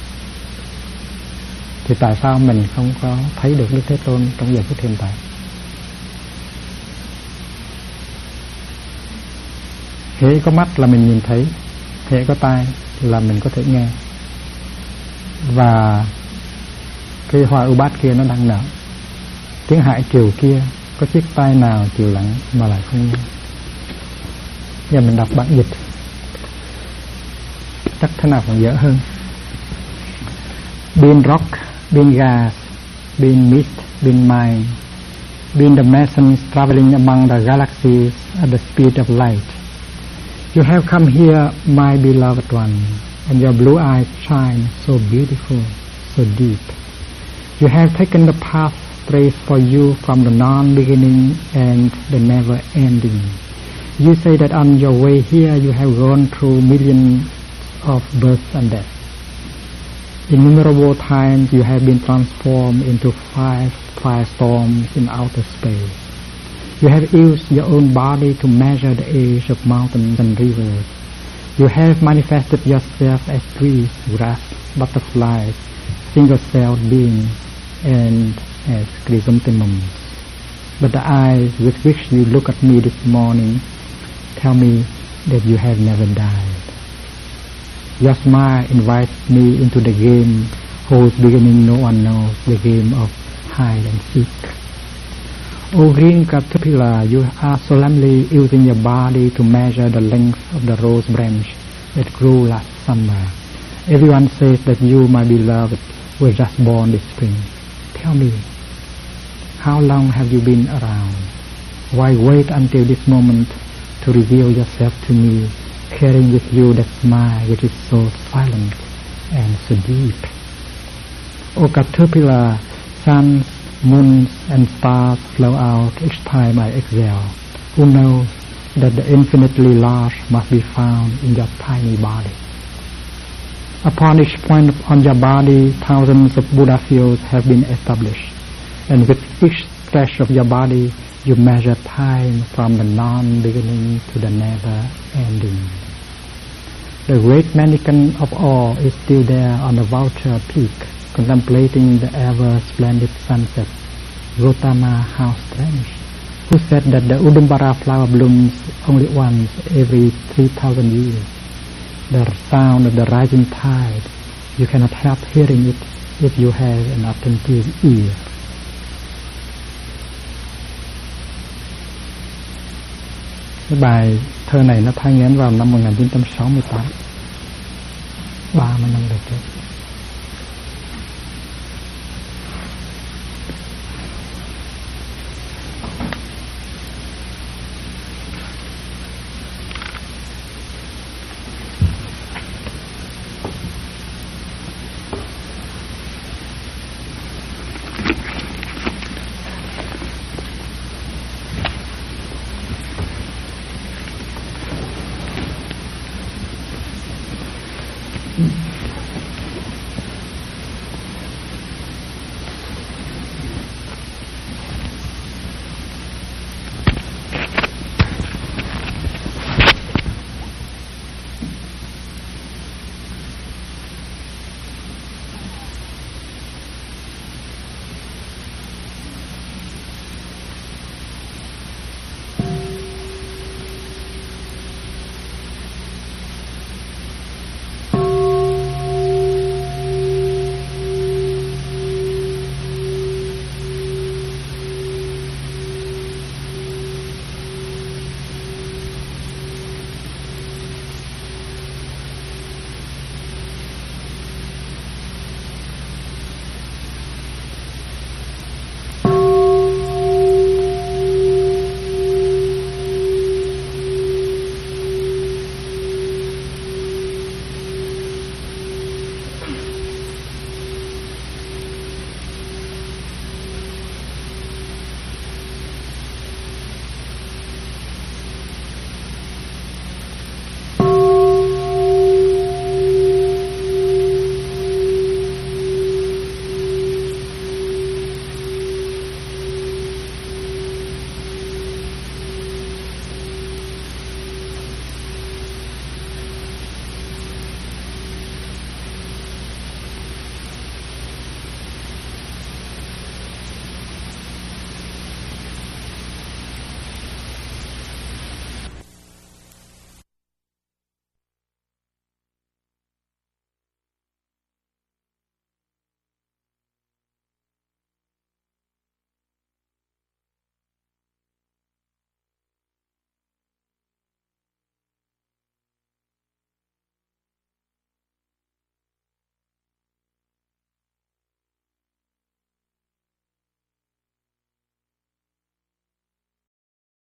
thì tại sao mình không có thấy được Đức Thế Tôn trong giờ phút hiện tại? Hễ có mắt là mình nhìn thấy, hễ có tai là mình có thể nghe. Và cái hoa Ubat kia nó đang nở. Tiếng hại triều kia, có chiếc tai nào chịu lặng mà lại không nghe. Giờ mình đọc bản dịch chắc thế nào còn dễ hơn. Being rock, being gas, being mist, being mind, being the masons traveling among the galaxies at the speed of light. You have come here, my beloved one, and your blue eyes shine so beautiful, so deep. You have taken the path traced for you from the non-beginning and the never-ending. You say that on your way here you have gone through millions of births and deaths. Innumerable times you have been transformed into firestorms in outer space. You have used your own body to measure the age of mountains and rivers. You have manifested yourself as trees, grass, butterflies, single-celled beings, and as chrysanthemums. But the eyes with which you look at me this morning tell me that you have never died. Your smile invites me into the game whose beginning no one knows, the game of hide and seek. O green caterpillar, you are solemnly using your body to measure the length of the rose branch that grew last summer. Everyone says that you, my beloved, were just born this spring. Tell me, how long have you been around? Why wait until this moment to reveal yourself to me, carrying with you that smile which is so silent and so deep? O caterpillar, suns, moons and stars flow out each time I exhale. Who knows that the infinitely large must be found in your tiny body? Upon each point on your body, thousands of Buddha fields have been established, and with each stretch of your body, you measure time from the non-beginning to the never-ending. The great mannequin of all is still there on the Vulture Peak, contemplating the ever-splendid sunset. Gautama, how strange! Who said that the Udumbara flower blooms only once every 3,000 years? The sound of the rising tide, you cannot help hearing it if you have an attentive ear. Cái bài thơ này nó thay ngén vào năm 1968, 30 năm về trước.